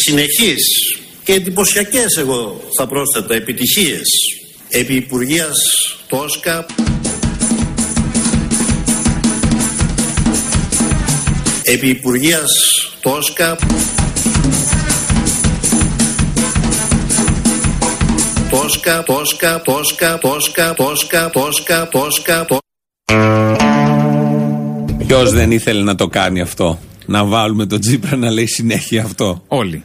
συνεχείς και εντυπωσιακές, εγώ θα πρόσθετα, επιτυχίες επί Υπουργείας Τόσκα, επί Υπουργείας Τόσκα, Τόσκα. Ποιος δεν ήθελε να το κάνει αυτό? Να βάλουμε τον Τσίπρα να λέει συνέχεια αυτό. Όλοι.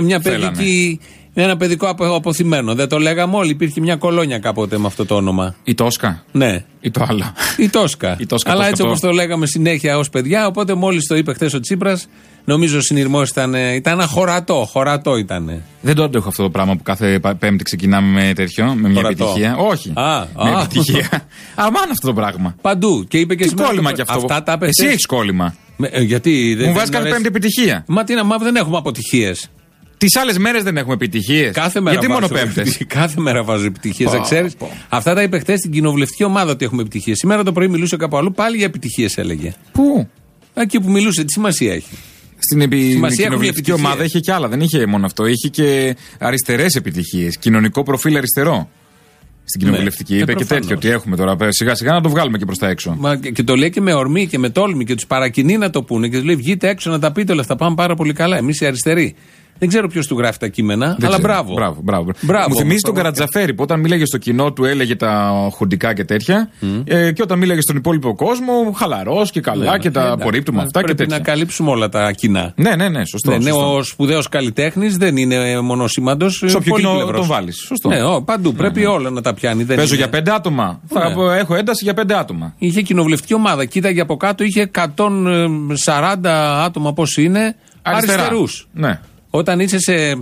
Ένα παιδικό αποθυμένο. Δεν το λέγαμε όλοι. Υπήρχε μια κολόνια κάποτε με αυτό το όνομα. Η Τόσκα. Ναι. Ή το άλλο. Η Τόσκα. Αλλά έτσι όπως το λέγαμε συνέχεια ως παιδιά. Οπότε μόλις το είπε χθες ο Τσίπρας, νομίζω ο συνειρμός ήταν χωρατό ήταν. Δεν το αντέχω αυτό το πράγμα που κάθε Πέμπτη ξεκινάμε με τέτοιο, με μια επιτυχία. Όχι. Με επιτυχία. Αμάν αυτό το πράγμα. Παντού. Και είπε και σήμερα. Κόλλημα κι αυτό. Εσύ έχεις κόλλημα. Γιατί μου βάζει κάθε Πέμπτη επιτυχία. Μα δεν έχουμε αποτυχίες. Τις άλλες μέρες δεν έχουμε επιτυχίες. Γιατί μόνο Πέμπτες? Κάθε μέρα βάζω επιτυχίες. Θα ξέρεις. Αυτά τα είπε χθες στην κοινοβουλευτική ομάδα ότι έχουμε επιτυχίες. Σήμερα το πρωί μιλούσε κάπου αλλού, πάλι για επιτυχίες έλεγε. Πού? Εκεί που μιλούσε, τι σημασία έχει? Στην κοινοβουλευτική ομάδα είχε και άλλα. Δεν είχε μόνο αυτό. Είχε και αριστερές επιτυχίες. Κοινωνικό προφίλ αριστερό. Στην κοινοβουλευτική είπε και τέτοιο. Ότι έχουμε τώρα. Σιγά σιγά να το βγάλουμε και προς τα έξω. Και το λέει και με ορμή και με τόλμη και τους παρακινεί να το πούνε. Και τους λέει: βγείτε έξω να τα πείτε όλα αυτά. Πάμε πάρα πολύ καλά. Εμείς οι αριστεροί. Δεν ξέρω ποιος του γράφει τα κείμενα, αλλά μπράβο. Μου θυμίζει τον Καρατζαφέρη που όταν μίλαγε στο κοινό του έλεγε τα χουντικά και τέτοια. Και όταν μίλαγε στον υπόλοιπο κόσμο, χαλαρός και καλά και τα απορρίπτουμε αυτά και τέτοια. Πρέπει να καλύψουμε όλα τα κοινά. Ναι, σωστό. Ο σπουδαίος καλλιτέχνης δεν είναι μονοσήμαντος. Σε όποιο κοινό τον βάλεις. Σωστό. Παντού πρέπει όλα να τα πιάνει. Παίζω για 5 άτομα. Θα έχω ένταση για 5 άτομα. Είχε κοινοβουλευτική ομάδα. Κοίταγε από κάτω, είχε 140 άτομα πώς είναι αριστερούς. Ναι. Όταν είσαι σε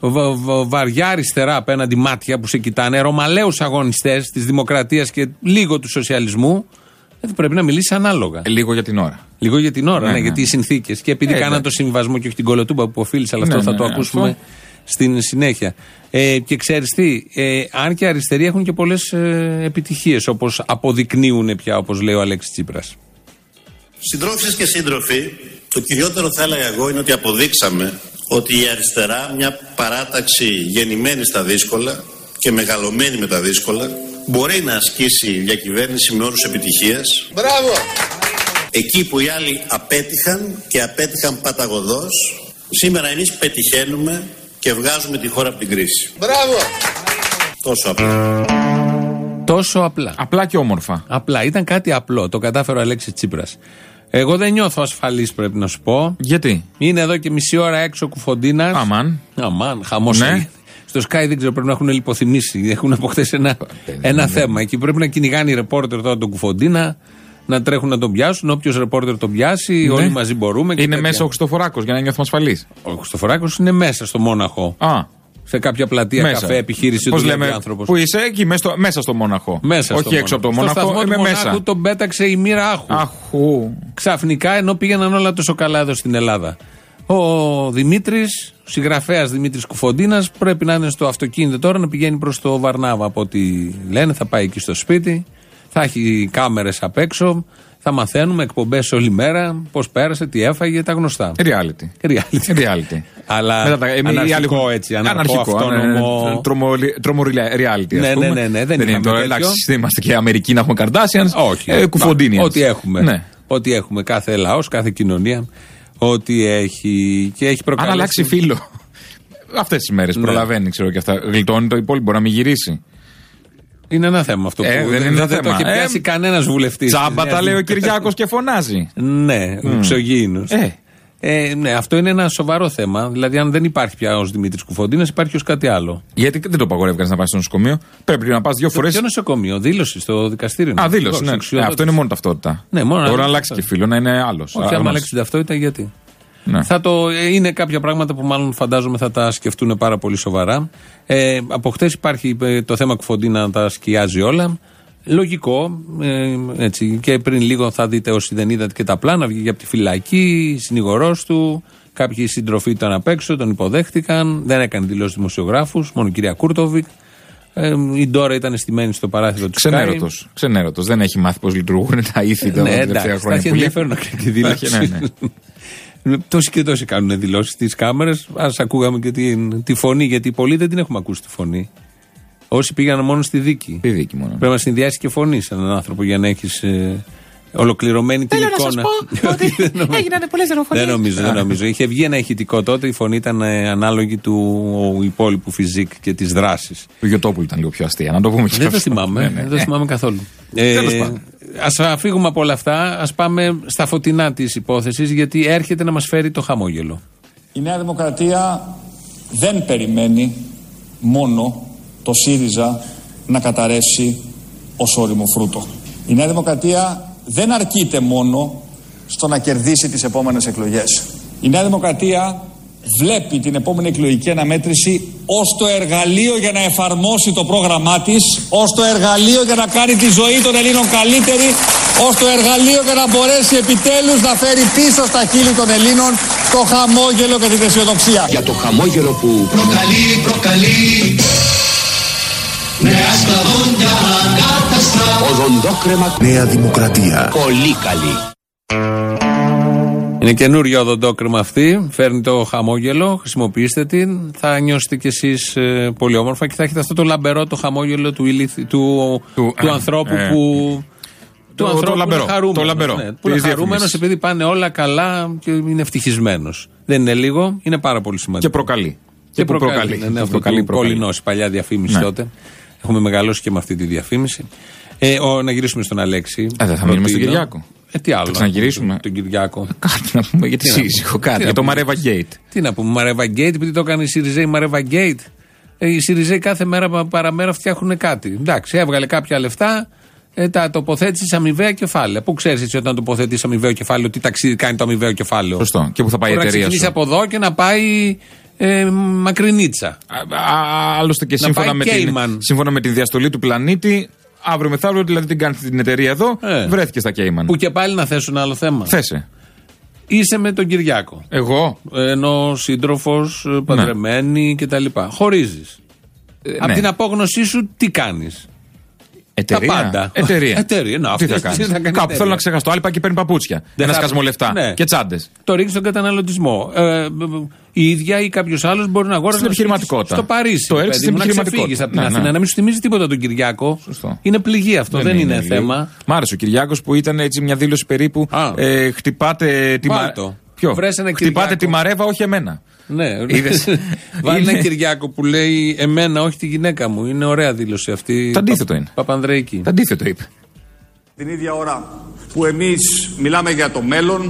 βαριά αριστερά απέναντι μάτια που σε κοιτάνε, ρωμαλαίους αγωνιστές της δημοκρατίας και λίγο του σοσιαλισμού, πρέπει να μιλήσεις ανάλογα. Λίγο για την ώρα. Λίγο για την ώρα, γιατί οι συνθήκες. Και επειδή κάναν το συμβιβασμό και όχι την κολοτούμπα που οφείλεις, αλλά αυτό θα το ακούσουμε στην συνέχεια. Και ξέρεις τι, αν και αριστεροί έχουν και πολλές επιτυχίες, όπως αποδεικνύουν πια, όπως λέει ο Αλέξης Τσίπρας. Συντρόφισσες και σύντροφοι, το κυριότερο θα έλεγα εγώ είναι ότι αποδείξαμε ότι η αριστερά, μια παράταξη γεννημένη στα δύσκολα και μεγαλωμένη με τα δύσκολα, μπορεί να ασκήσει διακυβέρνηση με όρους επιτυχίας. Μπράβο! Εκεί που οι άλλοι απέτυχαν και απέτυχαν παταγωδώς, σήμερα εμείς πετυχαίνουμε και βγάζουμε τη χώρα από την κρίση. Μπράβο! Τόσο απλά. Τόσο απλά. Απλά και όμορφα. Απλά. Ήταν κάτι απλό. Το κατάφερε ο Αλέξης Τσίπρας. Εγώ δεν νιώθω ασφαλής, πρέπει να σου πω. Γιατί? Είναι εδώ και μισή ώρα έξω Κουφοντίνας. Αμάν. Χαμός. Ναι. Στο Sky δεν ξέρω, πρέπει να έχουν λιποθυμήσει. Έχουν από χθες ένα θέμα. Εκεί πρέπει να κυνηγάνε οι ρεπόρτερ τώρα τον Κουφοντίνα, να τρέχουν να τον πιάσουν. Όποιος ρεπόρτερ τον πιάσει, όλοι μαζί μπορούμε. Είναι μέσα ο Χριστοφοράκος για να νιώθουμε ασφαλείς. Ο Χριστοφοράκος είναι μέσα στο Μόναχο. Σε κάποια πλατεία, μέσα. Καφέ, επιχείρηση του άνθρωπος. Πού είσαι, εκεί μέσα στο Μόναχο. Όχι έξω από το Μόναχο. Στο σταθμό του Μονάχου τον πέταξε η μοίρα άχου. Ξαφνικά, ενώ πήγαιναν όλα τόσο καλά εδώ στην Ελλάδα. Ο Δημήτρης, ο συγγραφέας Δημήτρης Κουφοντίνας, πρέπει να είναι στο αυτοκίνητο τώρα να πηγαίνει προς το Βαρνάβα. Από ό,τι λένε, θα πάει εκεί στο σπίτι. Θα έχει κάμερες απ' έξω. Θα μαθαίνουμε εκπομπές όλη μέρα, πώς πέρασε, τι έφαγε, τα γνωστά. Reality. Αλλά αναρχικό έτσι, αναρχικό, αυτόνομο. Τρόμο reality, ναι, δεν είναι τώρα. Εντάξει, είμαστε και Αμερικοί να έχουμε Καρντάσιανς. Όχι. Κουφοντίνιανς. Ό,τι έχουμε. Ναι. Ό,τι έχουμε, κάθε λαός, κάθε κοινωνία. Ό,τι έχει. Και έχει προκαλέσει. Αν αλλάξει φίλο. Αυτές τις μέρες προλαβαίνει, ξέρω και αυτά. Γλιτώνει το υπόλοιπο, μπορεί να μην γυρίσει. Είναι ένα θέμα αυτό που δεν το έχει πιάσει κανένας βουλευτής. Τσάμπα τα λέει ο Κυριάκος και φωνάζει. Ναι, εξωγήινους. Ναι, αυτό είναι ένα σοβαρό θέμα. Δηλαδή, αν δεν υπάρχει πια ως Δημήτρης Κουφοντίνας, υπάρχει ως κάτι άλλο. Γιατί δεν το απαγορεύει να πάει στο νοσοκομείο. Πρέπει να πας 2 φορές. Ποιο νοσοκομείο, δήλωση στο δικαστήριο. Δήλωση. Ναι. Αυτό είναι μόνο ταυτότητα. Ναι, μπορεί να αλλάξει και φίλο, να είναι άλλος. Όχι, αν αλλάξει την ταυτότητα, γιατί. Ναι. Είναι κάποια πράγματα που μάλλον φαντάζομαι θα τα σκεφτούν πάρα πολύ σοβαρά. Από χτες υπάρχει το θέμα Κουφοντίνα να τα σκιάζει όλα. Λογικό, έτσι. Και πριν λίγο θα δείτε, όσοι δεν είδατε και τα πλάνα, βγήκε από τη φυλακή, συνηγορός του. Κάποιοι συντροφοί ήταν απ' έξω, τον υποδέχτηκαν. Δεν έκανε δηλώσεις δημοσιογράφους, μόνο η κυρία Κούρτοβικ. Η Ντόρα ήταν στημένη στο παράθυρο του Sky. Ξενέρωτος. Δεν έχει μάθει πώς λειτουργούν τα ήθη τα τελευταία χρόνια. Θα έχει ενδιαφέρον να κάνει τη δήλωση. Τόσοι και τόσοι κάνουν δηλώσεις στις κάμερες. Ας ακούγαμε και τη φωνή, γιατί πολλοί δεν την έχουμε ακούσει τη φωνή. Όσοι πήγαν μόνο στη δίκη. Μόνο. Πρέπει να συνδυάσει και φωνή σε έναν άνθρωπο για να έχεις ολοκληρωμένη την εικόνα. Θέλω να σας πω ότι έγιναν πολλές δολοφονίες. Δεν νομίζω. Είχε βγει ένα ηχητικό τότε, η φωνή ήταν ανάλογη του υπόλοιπου φιζικ και της δράσης. Του Γιωτόπουλου ήταν λίγο πιο αστεία, να το πούμε και δεν το θυμάμαι. Δεν το θυμάμαι καθόλου. Ας φύγουμε από όλα αυτά, ας πάμε στα φωτεινά της υπόθεσης, γιατί έρχεται να μας φέρει το χαμόγελο. Η Νέα Δημοκρατία δεν περιμένει μόνο το ΣΥΡΙΖΑ να καταρρεύσει ως ώριμο φρούτο. Η Νέα Δημοκρατία δεν αρκείται μόνο στο να κερδίσει τις επόμενες εκλογές. Η Νέα Δημοκρατία βλέπει την επόμενη εκλογική αναμέτρηση ως το εργαλείο για να εφαρμόσει το πρόγραμμά της, ως το εργαλείο για να κάνει τη ζωή των Ελλήνων καλύτερη, ως το εργαλείο για να μπορέσει επιτέλους να φέρει πίσω στα χείλη των Ελλήνων το χαμόγελο και την αισιοδοξία. Για το χαμόγελο που προκαλεί νέα σκλαβόντια ανάκαστρα, οδοντόκρεμα, Νέα Δημοκρατία, πολύ καλή. Είναι καινούριο οδοντόκρεμα αυτή, φέρνει το χαμόγελο, χρησιμοποιήστε την, θα νιώσετε κι εσείς πολύ όμορφα και θα έχετε αυτό το λαμπερό το χαμόγελο του ανθρώπου που... Του ανθρώπου που είναι χαρούμενος, που είναι χαρούμενος επειδή πάνε όλα καλά και είναι ευτυχισμένος. Δεν είναι λίγο, είναι πάρα πολύ σημαντικό. Και προκαλεί. Και προκαλεί. Ναι, αυτό το Πολυνός, παλιά διαφήμιση τότε. Έχουμε μεγαλώσει και με αυτή τη διαφήμιση. Να γυρίσουμε στον Αλέξη. Δεν θα μείνουμε στον Κυριάκο. Τι άλλο. Θα ξαναγυρίσουμε. Τον Κυριάκο. Κάτι να πούμε για τη σύζυγο, κάτι. Για το Μαρέβα Γκέιτ. Τι να πούμε, Μαρέβα Γκέιτ, επειδή το έκανε η Σιριζέη Μαρέβα Γκέιτ. Οι Σιριζέοι κάθε μέρα παραμέρα φτιάχνουν κάτι. Εντάξει, έβγαλε κάποια λεφτά, τα τοποθέτησε σε αμοιβαία κεφάλαια. Πού ξέρει εσύ όταν τοποθετεί αμοιβαίο κεφάλαιο, τι ταξίδι κάνει το αμοιβαίο κεφάλαιο. Σωστό. Και πού θα πάει η εταιρεία σου. Να ξεκινήσει από εδώ και να πάει μακρινίτσα. Άλλωστε και σύμφωνα με την διαστολή του πλανήτη. Αύριο μεθαύριο, δηλαδή την κάνει την εταιρεία εδώ, βρέθηκε στα Κέιμαν. Που και πάλι να θέσω ένα άλλο θέμα. Θέσε. Είσαι με τον Κυριάκο. Εγώ. Ενώ σύντροφος, παντρεμένη κτλ. Χωρίζεις. Από την απόγνωσή σου τι κάνεις. Εταιρεία. Τα πάντα. Εταιρεία. Τι θα κάνεις. Κάπου θέλω να ξεχάσω. Άλλοι πάει και παίρνει παπούτσια. Ένα σκασμό λεφτά. Και τσάντες. Το ρίχνει στον καταναλωτισμό. Η ίδια ή κάποιο άλλο μπορεί να αγοράσει στην επιχειρηματικότητα. Στο Παρίσι. Το έριξε στην επιχειρηματικότητα. Να ξεφύγει από την Αθήνα, να μην σου θυμίζει τίποτα τον Κυριάκο. Σωστό. Είναι πληγή αυτό, δεν είναι θέμα. Μ' άρεσε ο Κυριάκος που ήταν έτσι μια δήλωση περίπου. Χτυπάτε τη Μαρέβα. Ποιο? Χτυπάτε τη Μαρέβα, όχι εμένα. Ναι, βάλει ένα Κυριάκο που λέει εμένα, όχι τη γυναίκα μου. Είναι ωραία δήλωση αυτή. Το αντίθετο είναι. Παπανδρέικη. Το αντίθετο είπε. Την ίδια ώρα που εμείς μιλάμε για το μέλλον,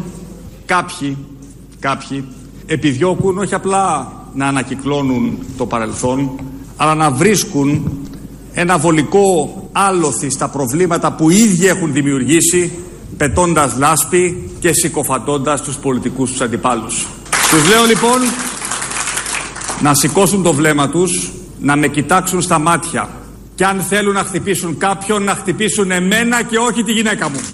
κάποιοι επιδιώκουν όχι απλά να ανακυκλώνουν το παρελθόν, αλλά να βρίσκουν ένα βολικό άλοθη στα προβλήματα που οι ίδιοι έχουν δημιουργήσει, πετώντας λάσπη και συκοφαντώντας τους πολιτικούς τους αντιπάλους. Τους λέω λοιπόν να σηκώσουν το βλέμμα τους, να με κοιτάξουν στα μάτια και αν θέλουν να χτυπήσουν κάποιον, να χτυπήσουν εμένα και όχι τη γυναίκα μου.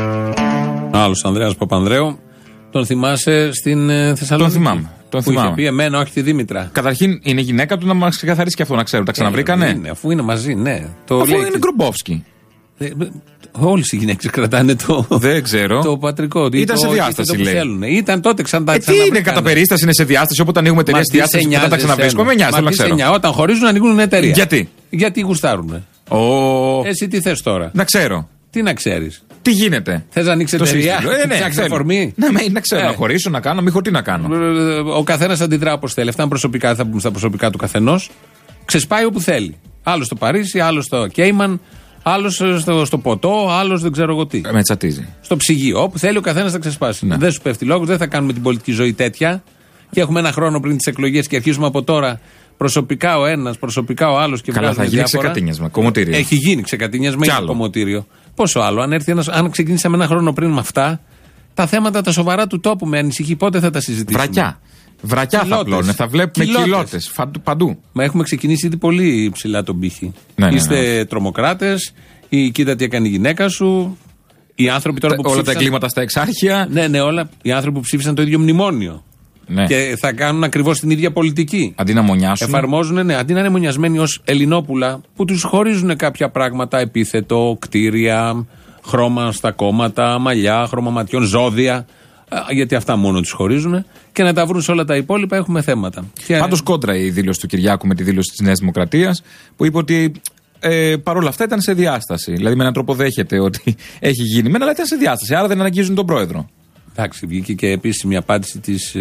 Άλλος Ανδρέας Παπανδρέου. Τον θυμάσαι στην Θεσσαλονίκη? Τον θυμάμαι. Που είχε πει εμένα, όχι τη Δήμητρα. Καταρχήν είναι γυναίκα του, να μας ξεκαθαρίσει και αυτό να ξέρουν. Τα ξαναβρήκανε. Είναι, αφού είναι μαζί, ναι. Αφού είναι Γκρουμπόφσκι. Όλες οι γυναίκες κρατάνε το. Δεν ξέρω. Το πατρικό. Ήταν σε διάσταση, λέει. Ήταν τότε ξανά. Τι είναι κατά περίσταση, είναι σε διάσταση. Όποτε ανοίγουμε εταιρεία στη διάσταση, μετά τα ξαναβρίσκουμε. Με νοιάζει, θέλω να ξέρω. Όταν χωρίζουν, ανοίγουν εταιρεία. Γιατί γουστάρουν. Εσύ τι θες τώρα? Να ξέρω. Τι να ξέρεις? Τι γίνεται? Θες να ανοίξεις εταιρεία? Ναι, αφορμή. Να ξέρω, να χωρίσω, να κάνω, τι να κάνω. Ο καθένας αντιδρά όπως θέλει. Αυτά είναι προσωπικά, θα πούμε στα προσωπικά του καθενός. Ξεσπάει όπου θέλει. Άλλο στο Παρίσι, άλλο στο Κέιμαν, άλλο στο ποτό, άλλο δεν ξέρω εγώ τι. Με τσατίζει. Στο ψυγείο. Όπου θέλει ο καθένας θα ξεσπάσει. Ναι. Δεν σου πέφτει λόγος, δεν θα κάνουμε την πολιτική ζωή τέτοια. Και έχουμε ένα χρόνο πριν τις εκλογές και αρχίζουμε από τώρα. Προσωπικά ο ένας, προσωπικά ο άλλος και καλά, θα γίνει ξεκατίνιασμα. Κομμωτήριο. Έχει γίνει ξεκατίνιασμα ή κομμωτήριο. Πόσο άλλο, αν ξεκινήσαμε ένα χρόνο πριν με αυτά, τα θέματα τα σοβαρά του τόπου με ανησυχεί, πότε θα τα συζητήσουμε. Βρακιά θα πλώνε, θα βλέπουμε κοιλώτες παντού. Μα έχουμε ξεκινήσει ήδη πολύ ψηλά τον πύχη. Είστε τρομοκράτες, ή κοίτα τι έκανε η γυναίκα σου. Οι άνθρωποι τώρα που όλα ψήφισαν, τα εγκλήματα στα εξάρχεια. Ναι, όλα. Οι άνθρωποι που ψήφισαν το ίδιο μνημόνιο. Ναι. Και θα κάνουν ακριβώς την ίδια πολιτική. Αντί να μονιάσουν. Εφαρμόζουν, αντί να είναι μονιασμένοι ως Ελληνόπουλα, που τους χωρίζουν κάποια πράγματα, επίθετο, κτίρια, χρώμα στα κόμματα, μαλλιά, χρώμα ματιών, ζώδια. γιατί αυτά μόνο τους χωρίζουν, και να τα βρουν σε όλα τα υπόλοιπα, έχουμε θέματα. Πάντως κόντρα η δήλωση του Κυριάκου με τη δήλωση της Νέας Δημοκρατίας, που είπε ότι παρόλα αυτά ήταν σε διάσταση. Δηλαδή με έναν τρόπο δέχεται ότι έχει γίνει μένα, αλλά ήταν σε διάσταση. Άρα δεν αναγγίζουν τον πρόεδρο. Εντάξει, βγήκε και επίσημη απάντηση της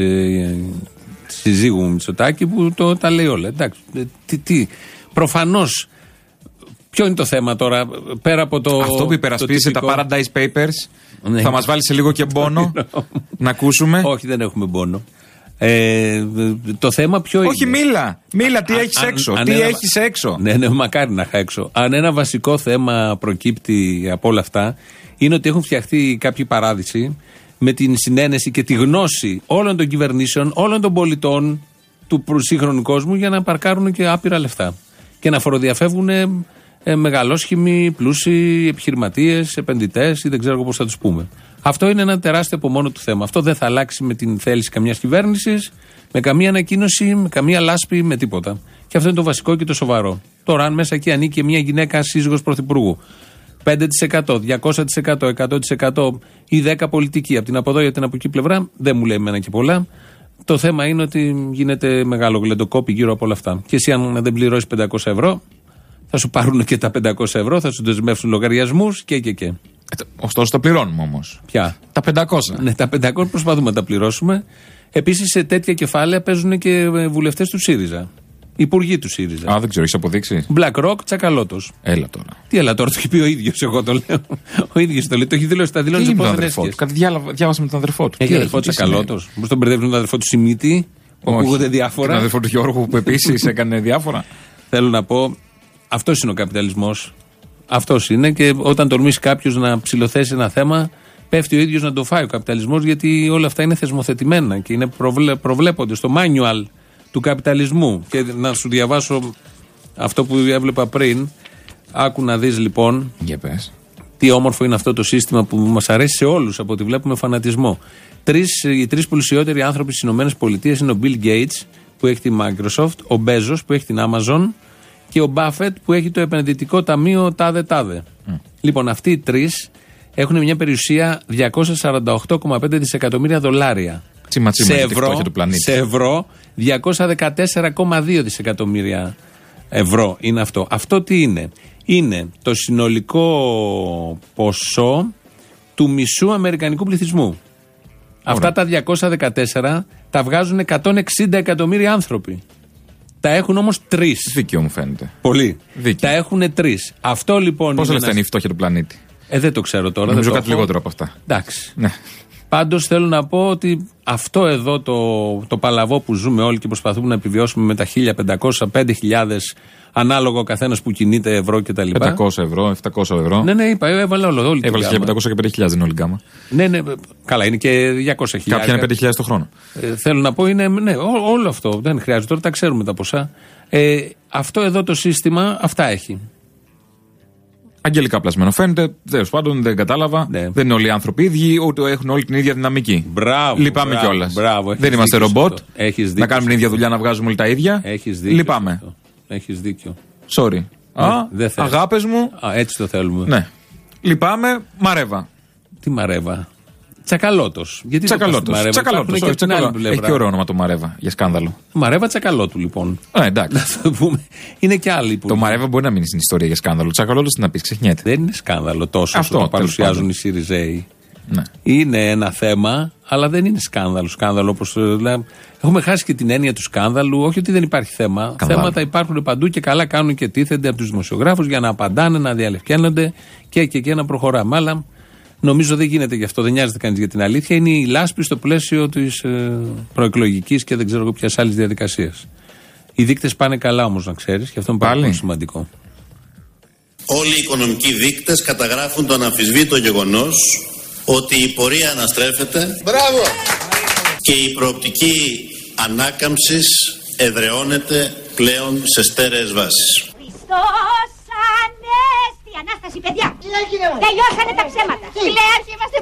συζύγου Μητσοτάκη που τα λέει όλα. Εντάξει, προφανώς. Ποιο είναι το θέμα τώρα, πέρα από το. Αυτό που υπερασπίζεται τα Paradise Papers, ναι. Θα μας βάλει σε λίγο και μπόνο να ακούσουμε. Όχι, δεν έχουμε μπόνο. Το θέμα ποιο είναι. Όχι, μίλα, τι έχεις έξω. Τι έχεις έξω. Ναι, μακάρι να είχα έξω. Αν ένα βασικό θέμα προκύπτει από όλα αυτά, είναι ότι έχουν φτιαχτεί κάποιοι παράδεισοι με την συνένεση και τη γνώση όλων των κυβερνήσεων, όλων των πολιτών του σύγχρονου κόσμου για να παρκάρουν και άπειρα λεφτά. Και να φοροδιαφεύγουν μεγαλόσχημοι, πλούσιοι, επιχειρηματίες, επενδυτές ή δεν ξέρω πώς θα τους πούμε. Αυτό είναι ένα τεράστιο από μόνο του θέμα. Αυτό δεν θα αλλάξει με την θέληση καμιάς κυβέρνησης, με καμία ανακοίνωση, με καμία λάσπη, με τίποτα. Και αυτό είναι το βασικό και το σοβαρό. Τώρα, αν μέσα εκεί ανήκει και μια γυναίκα σύζυγος πρωθυπουργού, 5%, 200%, 100% ή 10% πολιτική από την από εδώ ή την από εκεί πλευρά, δεν μου λέει εμένα και πολλά. Το θέμα είναι ότι γίνεται μεγάλο γλεντοκόπι γύρω από όλα αυτά. Και εσύ, αν δεν πληρώσεις 500 ευρώ, θα σου πάρουν και τα 500 ευρώ, θα σου δεσμεύσουν λογαριασμούς και. Ωστόσο τα πληρώνουμε όμως. Ποια? Τα 500. Ναι, τα 500 προσπαθούμε να τα πληρώσουμε. Επίσης σε τέτοια κεφάλαια παίζουν και βουλευτές του ΣΥΡΙΖΑ. Υπουργοί του ΣΥΡΙΖΑ. Δεν ξέρω, έχεις αποδείξει. BlackRock, Τσακαλώτος. Έλα τώρα. Τι έλα τώρα, το έχει πει ο ίδιος, εγώ το λέω. Ο ίδιος το λέει, το έχει δηλώσει, τα δηλώνει από δεν έσχες. Κάτι διάβασα με τον αδερφό του. Έχει αδερφό Τσακαλώτος. Πώς τον μπερδεύουν τον αδερφό του Σιμίτη, που ακούγονται διάφορα. Τον αδερφό του Γιώργου που επίσης έκανε διάφορα. Θέλω να πω, αυτός είναι ο καπιταλισμός. Αυτός είναι, και όταν τολμήσει κάποιος να ψηλοθέσει ένα θέμα, πέφτει ο ίδιος να το φάει ο καπιταλισμός, γιατί όλα αυτά είναι θεσμοθετημένα και είναι προβλέπονται στο manual του καπιταλισμού. Και να σου διαβάσω αυτό που έβλεπα πριν. Άκου να δεις λοιπόν. Για πες. Τι όμορφο είναι αυτό το σύστημα που μας αρέσει σε όλους από ό,τι βλέπουμε φανατισμό. Οι τρεις πλουσιότεροι άνθρωποι στις ΗΠΑ είναι ο Bill Gates που έχει τη Microsoft, ο Bezos που έχει την Amazon και ο Buffett που έχει το επενδυτικό ταμείο τάδε. Λοιπόν, αυτοί οι τρεις έχουν μια περιουσία 248,5 δισεκατομμύρια δολάρια. Σε ευρώ 214,2 δισεκατομμύρια ευρώ είναι αυτό. Αυτό τι είναι? Είναι το συνολικό ποσό του μισού αμερικανικού πληθυσμού. Αυτά τα 214 τα βγάζουν 160 εκατομμύρια άνθρωποι. Τα έχουν όμως τρεις. Δίκαιο μου φαίνεται. Πολύ. Δίκαιο. Τα έχουν τρεις. Αυτό λοιπόν. Πόσα λεφτά είναι η φτώχεια του πλανήτη? Δεν το ξέρω τώρα. Νομίζω κάτι λιγότερο από αυτά. Εντάξει. Ναι. Πάντως θέλω να πω ότι αυτό εδώ το παλαβό που ζούμε όλοι και προσπαθούμε να επιβιώσουμε με τα 1.500-5.000 ανάλογα ο καθένας που κινείται ευρώ κτλ. 500 ευρώ, 700 ευρώ. Ναι, είπα, έβαλα όλη την έβαλες 1.500 και 5.000 είναι όλη γκάμα. Ναι, καλά, είναι και 200.000. Κάποια είναι 5.000 το χρόνο. Θέλω να πω, είναι όλο αυτό. Δεν χρειάζεται, τώρα τα ξέρουμε τα ποσά. Αυτό εδώ το σύστημα αυτά έχει. Αγγελικά πλασμένο φαίνεται, τέλος πάντων δεν κατάλαβα. Ναι. Δεν είναι όλοι οι άνθρωποι ίδιοι, ούτε έχουν όλη την ίδια δυναμική. Λυπάμαι κιόλας. Δεν είμαστε ρομπότ. Να κάνουμε την ίδια δουλειά, να βγάζουμε όλοι τα ίδια. Λυπάμαι. Έχεις δίκιο. Sorry. Αγάπες μου. Έτσι το θέλουμε. Ναι. Λυπάμαι, Μαρέβα. Τι Μαρέβα? Τσακαλώτος. Γιατί Τσακαλώτος. Έχει και ωραίο όνομα το Μαρέβα για σκάνδαλο. Μαρέβα Τσακαλώτου λοιπόν. Εντάξει. Είναι και άλλοι που. Το Μαρέβα μπορεί να μείνει στην ιστορία για σκάνδαλο. Τσακαλώτος τι να πει, ξεχνιέται. Δεν είναι σκάνδαλο τόσο όσο το παρουσιάζουν οι ΣΥΡΙΖΑΙ. Ναι. Είναι ένα θέμα, αλλά δεν είναι σκάνδαλο. Σκάνδαλο όπως λέμε. Έχουμε χάσει και την έννοια του σκάνδαλου. Όχι ότι δεν υπάρχει θέμα. Θέματα υπάρχουν παντού και καλά κάνουν και τίθενται από τους δημοσιογράφους για να απαντάνε, να διαλευκαίνονται και να προχωράμε. Αλλά νομίζω δεν γίνεται γι' αυτό. Δεν νοιάζεται κανείς για την αλήθεια. Είναι η λάσπη στο πλαίσιο της προεκλογικής και δεν ξέρω ποιας άλλης διαδικασίας. Οι δείκτες πάνε καλά όμως, να ξέρεις, και αυτό είναι πάρα πολύ σημαντικό. Όλοι οι οικονομικοί δείκτες καταγράφουν το αναμφισβήτητο γεγονός ότι η πορεία αναστρέφεται. Μπράβο! Και η προοπτική ανάκαμψης εδραιώνεται πλέον σε στέρεες βάσεις. Χριστός Ανέστη! Ανάσταση, παιδιά! Τελειώσανε τα ψέματα! Κλαίαρχοι, είμαστε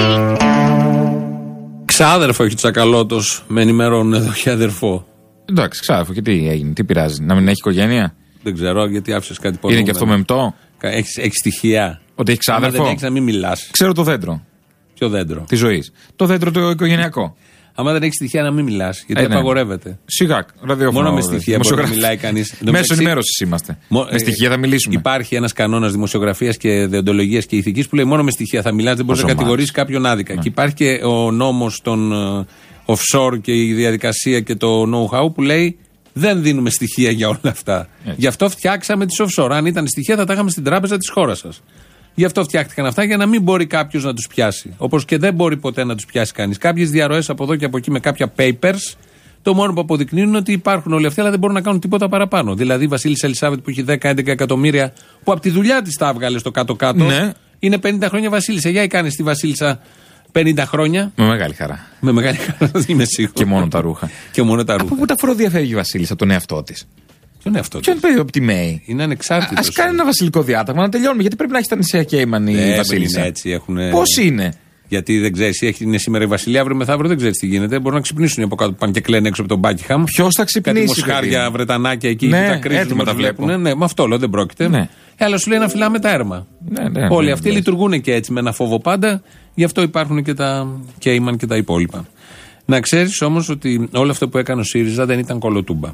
πλούσιοι! Ξάδερφο έχει Τσακαλώτος, με ενημερώνουν εδώ και αδερφό. Εντάξει, ξάδερφο, και τι έγινε, τι πειράζει, να μην έχει οικογένεια? Δεν ξέρω, γιατί άφησες κάτι πολύ. Είναι και αυτό μεμπτό? Έχεις στοιχεία? Ότι έχει ξάδερφο? Δεν έχεις, να μην μιλάς. Ξέρω το δέντρο. Ποιο δέντρο? Τη ζωή. Το δέντρο το οικογενειακό. Άμα δεν έχει στοιχεία να μην μιλάς, γιατί απαγορεύεται. Σιγά, ραδιόφωνο. Μόνο με στοιχεία μπορεί να μιλάει κανείς. Μέσω ενημέρωσης είμαστε. Με στοιχεία θα μιλήσουμε. Υπάρχει ένας κανόνας δημοσιογραφίας και δεοντολογίας και ηθικής που λέει μόνο με στοιχεία θα μιλάς, δεν μπορείς να κατηγορήσεις κάποιον άδικα. Και υπάρχει και ο νόμος των offshore και η διαδικασία και το know-how που λέει δεν δίνουμε στοιχεία για όλα αυτά. Γι' αυτό φτιάξαμε τις offshore. Αν ήταν στοιχεία θα τα είχαμε στην τράπεζα της χώρας σας. Γι' αυτό φτιάχτηκαν αυτά, για να μην μπορεί κάποιος να τους πιάσει. Όπως και δεν μπορεί ποτέ να τους πιάσει κανείς. Κάποιες διαρροές από εδώ και από εκεί με κάποια papers, το μόνο που αποδεικνύουν είναι ότι υπάρχουν όλοι αυτοί, αλλά δεν μπορούν να κάνουν τίποτα παραπάνω. Δηλαδή η Βασίλισσα Ελισάβετ που έχει 10-11 εκατομμύρια, που από τη δουλειά της τα έβγαλε στο κάτω-κάτω, είναι 50 χρόνια Βασίλισσα. Για κάνει τη Βασίλισσα 50 χρόνια. Με μεγάλη χαρά. Με μεγάλη χαρά, είμαι σίγουρος. Και μόνο τα ρούχα. Από πού τα φοροδιαφεύγει η Βασίλισσα από τον εαυτό της? Ποιον παιδί από τη ΜΕΗ? Είναι ανεξάρτητος. Ας κάνει ένα βασιλικό διάταγμα να τελειώνουμε. Γιατί πρέπει να έχει τα νησιά Κέιμαν η Βασίλισσα? Πώς είναι? Γιατί δεν ξέρει, είναι σήμερα η Βασιλεία, αύριο μεθαύριο δεν ξέρει τι γίνεται. Μπορούν να ξυπνήσουν από κάτω που πάνε και κλαίνουν έξω από τον Buckingham. Ποιος θα ξυπνήσει? Κάτι μοσχάρια, βρετανάκια εκεί που τα κρίζουν. Τα βλέπουν. Ναι, με αυτό λέω δεν πρόκειται. Αλλά σου λέει να φυλάμε τα έρμα. Όλοι αυτοί λειτουργούν και έτσι με ένα φόβο πάντα. Γι' αυτό υπάρχουν και τα Κέιμαν και τα υπόλοιπα. Να ξέρει όμως ότι όλο αυτό που έκανε ο ΣΥΡΙΖΑ δεν ήταν κολοτούμπα.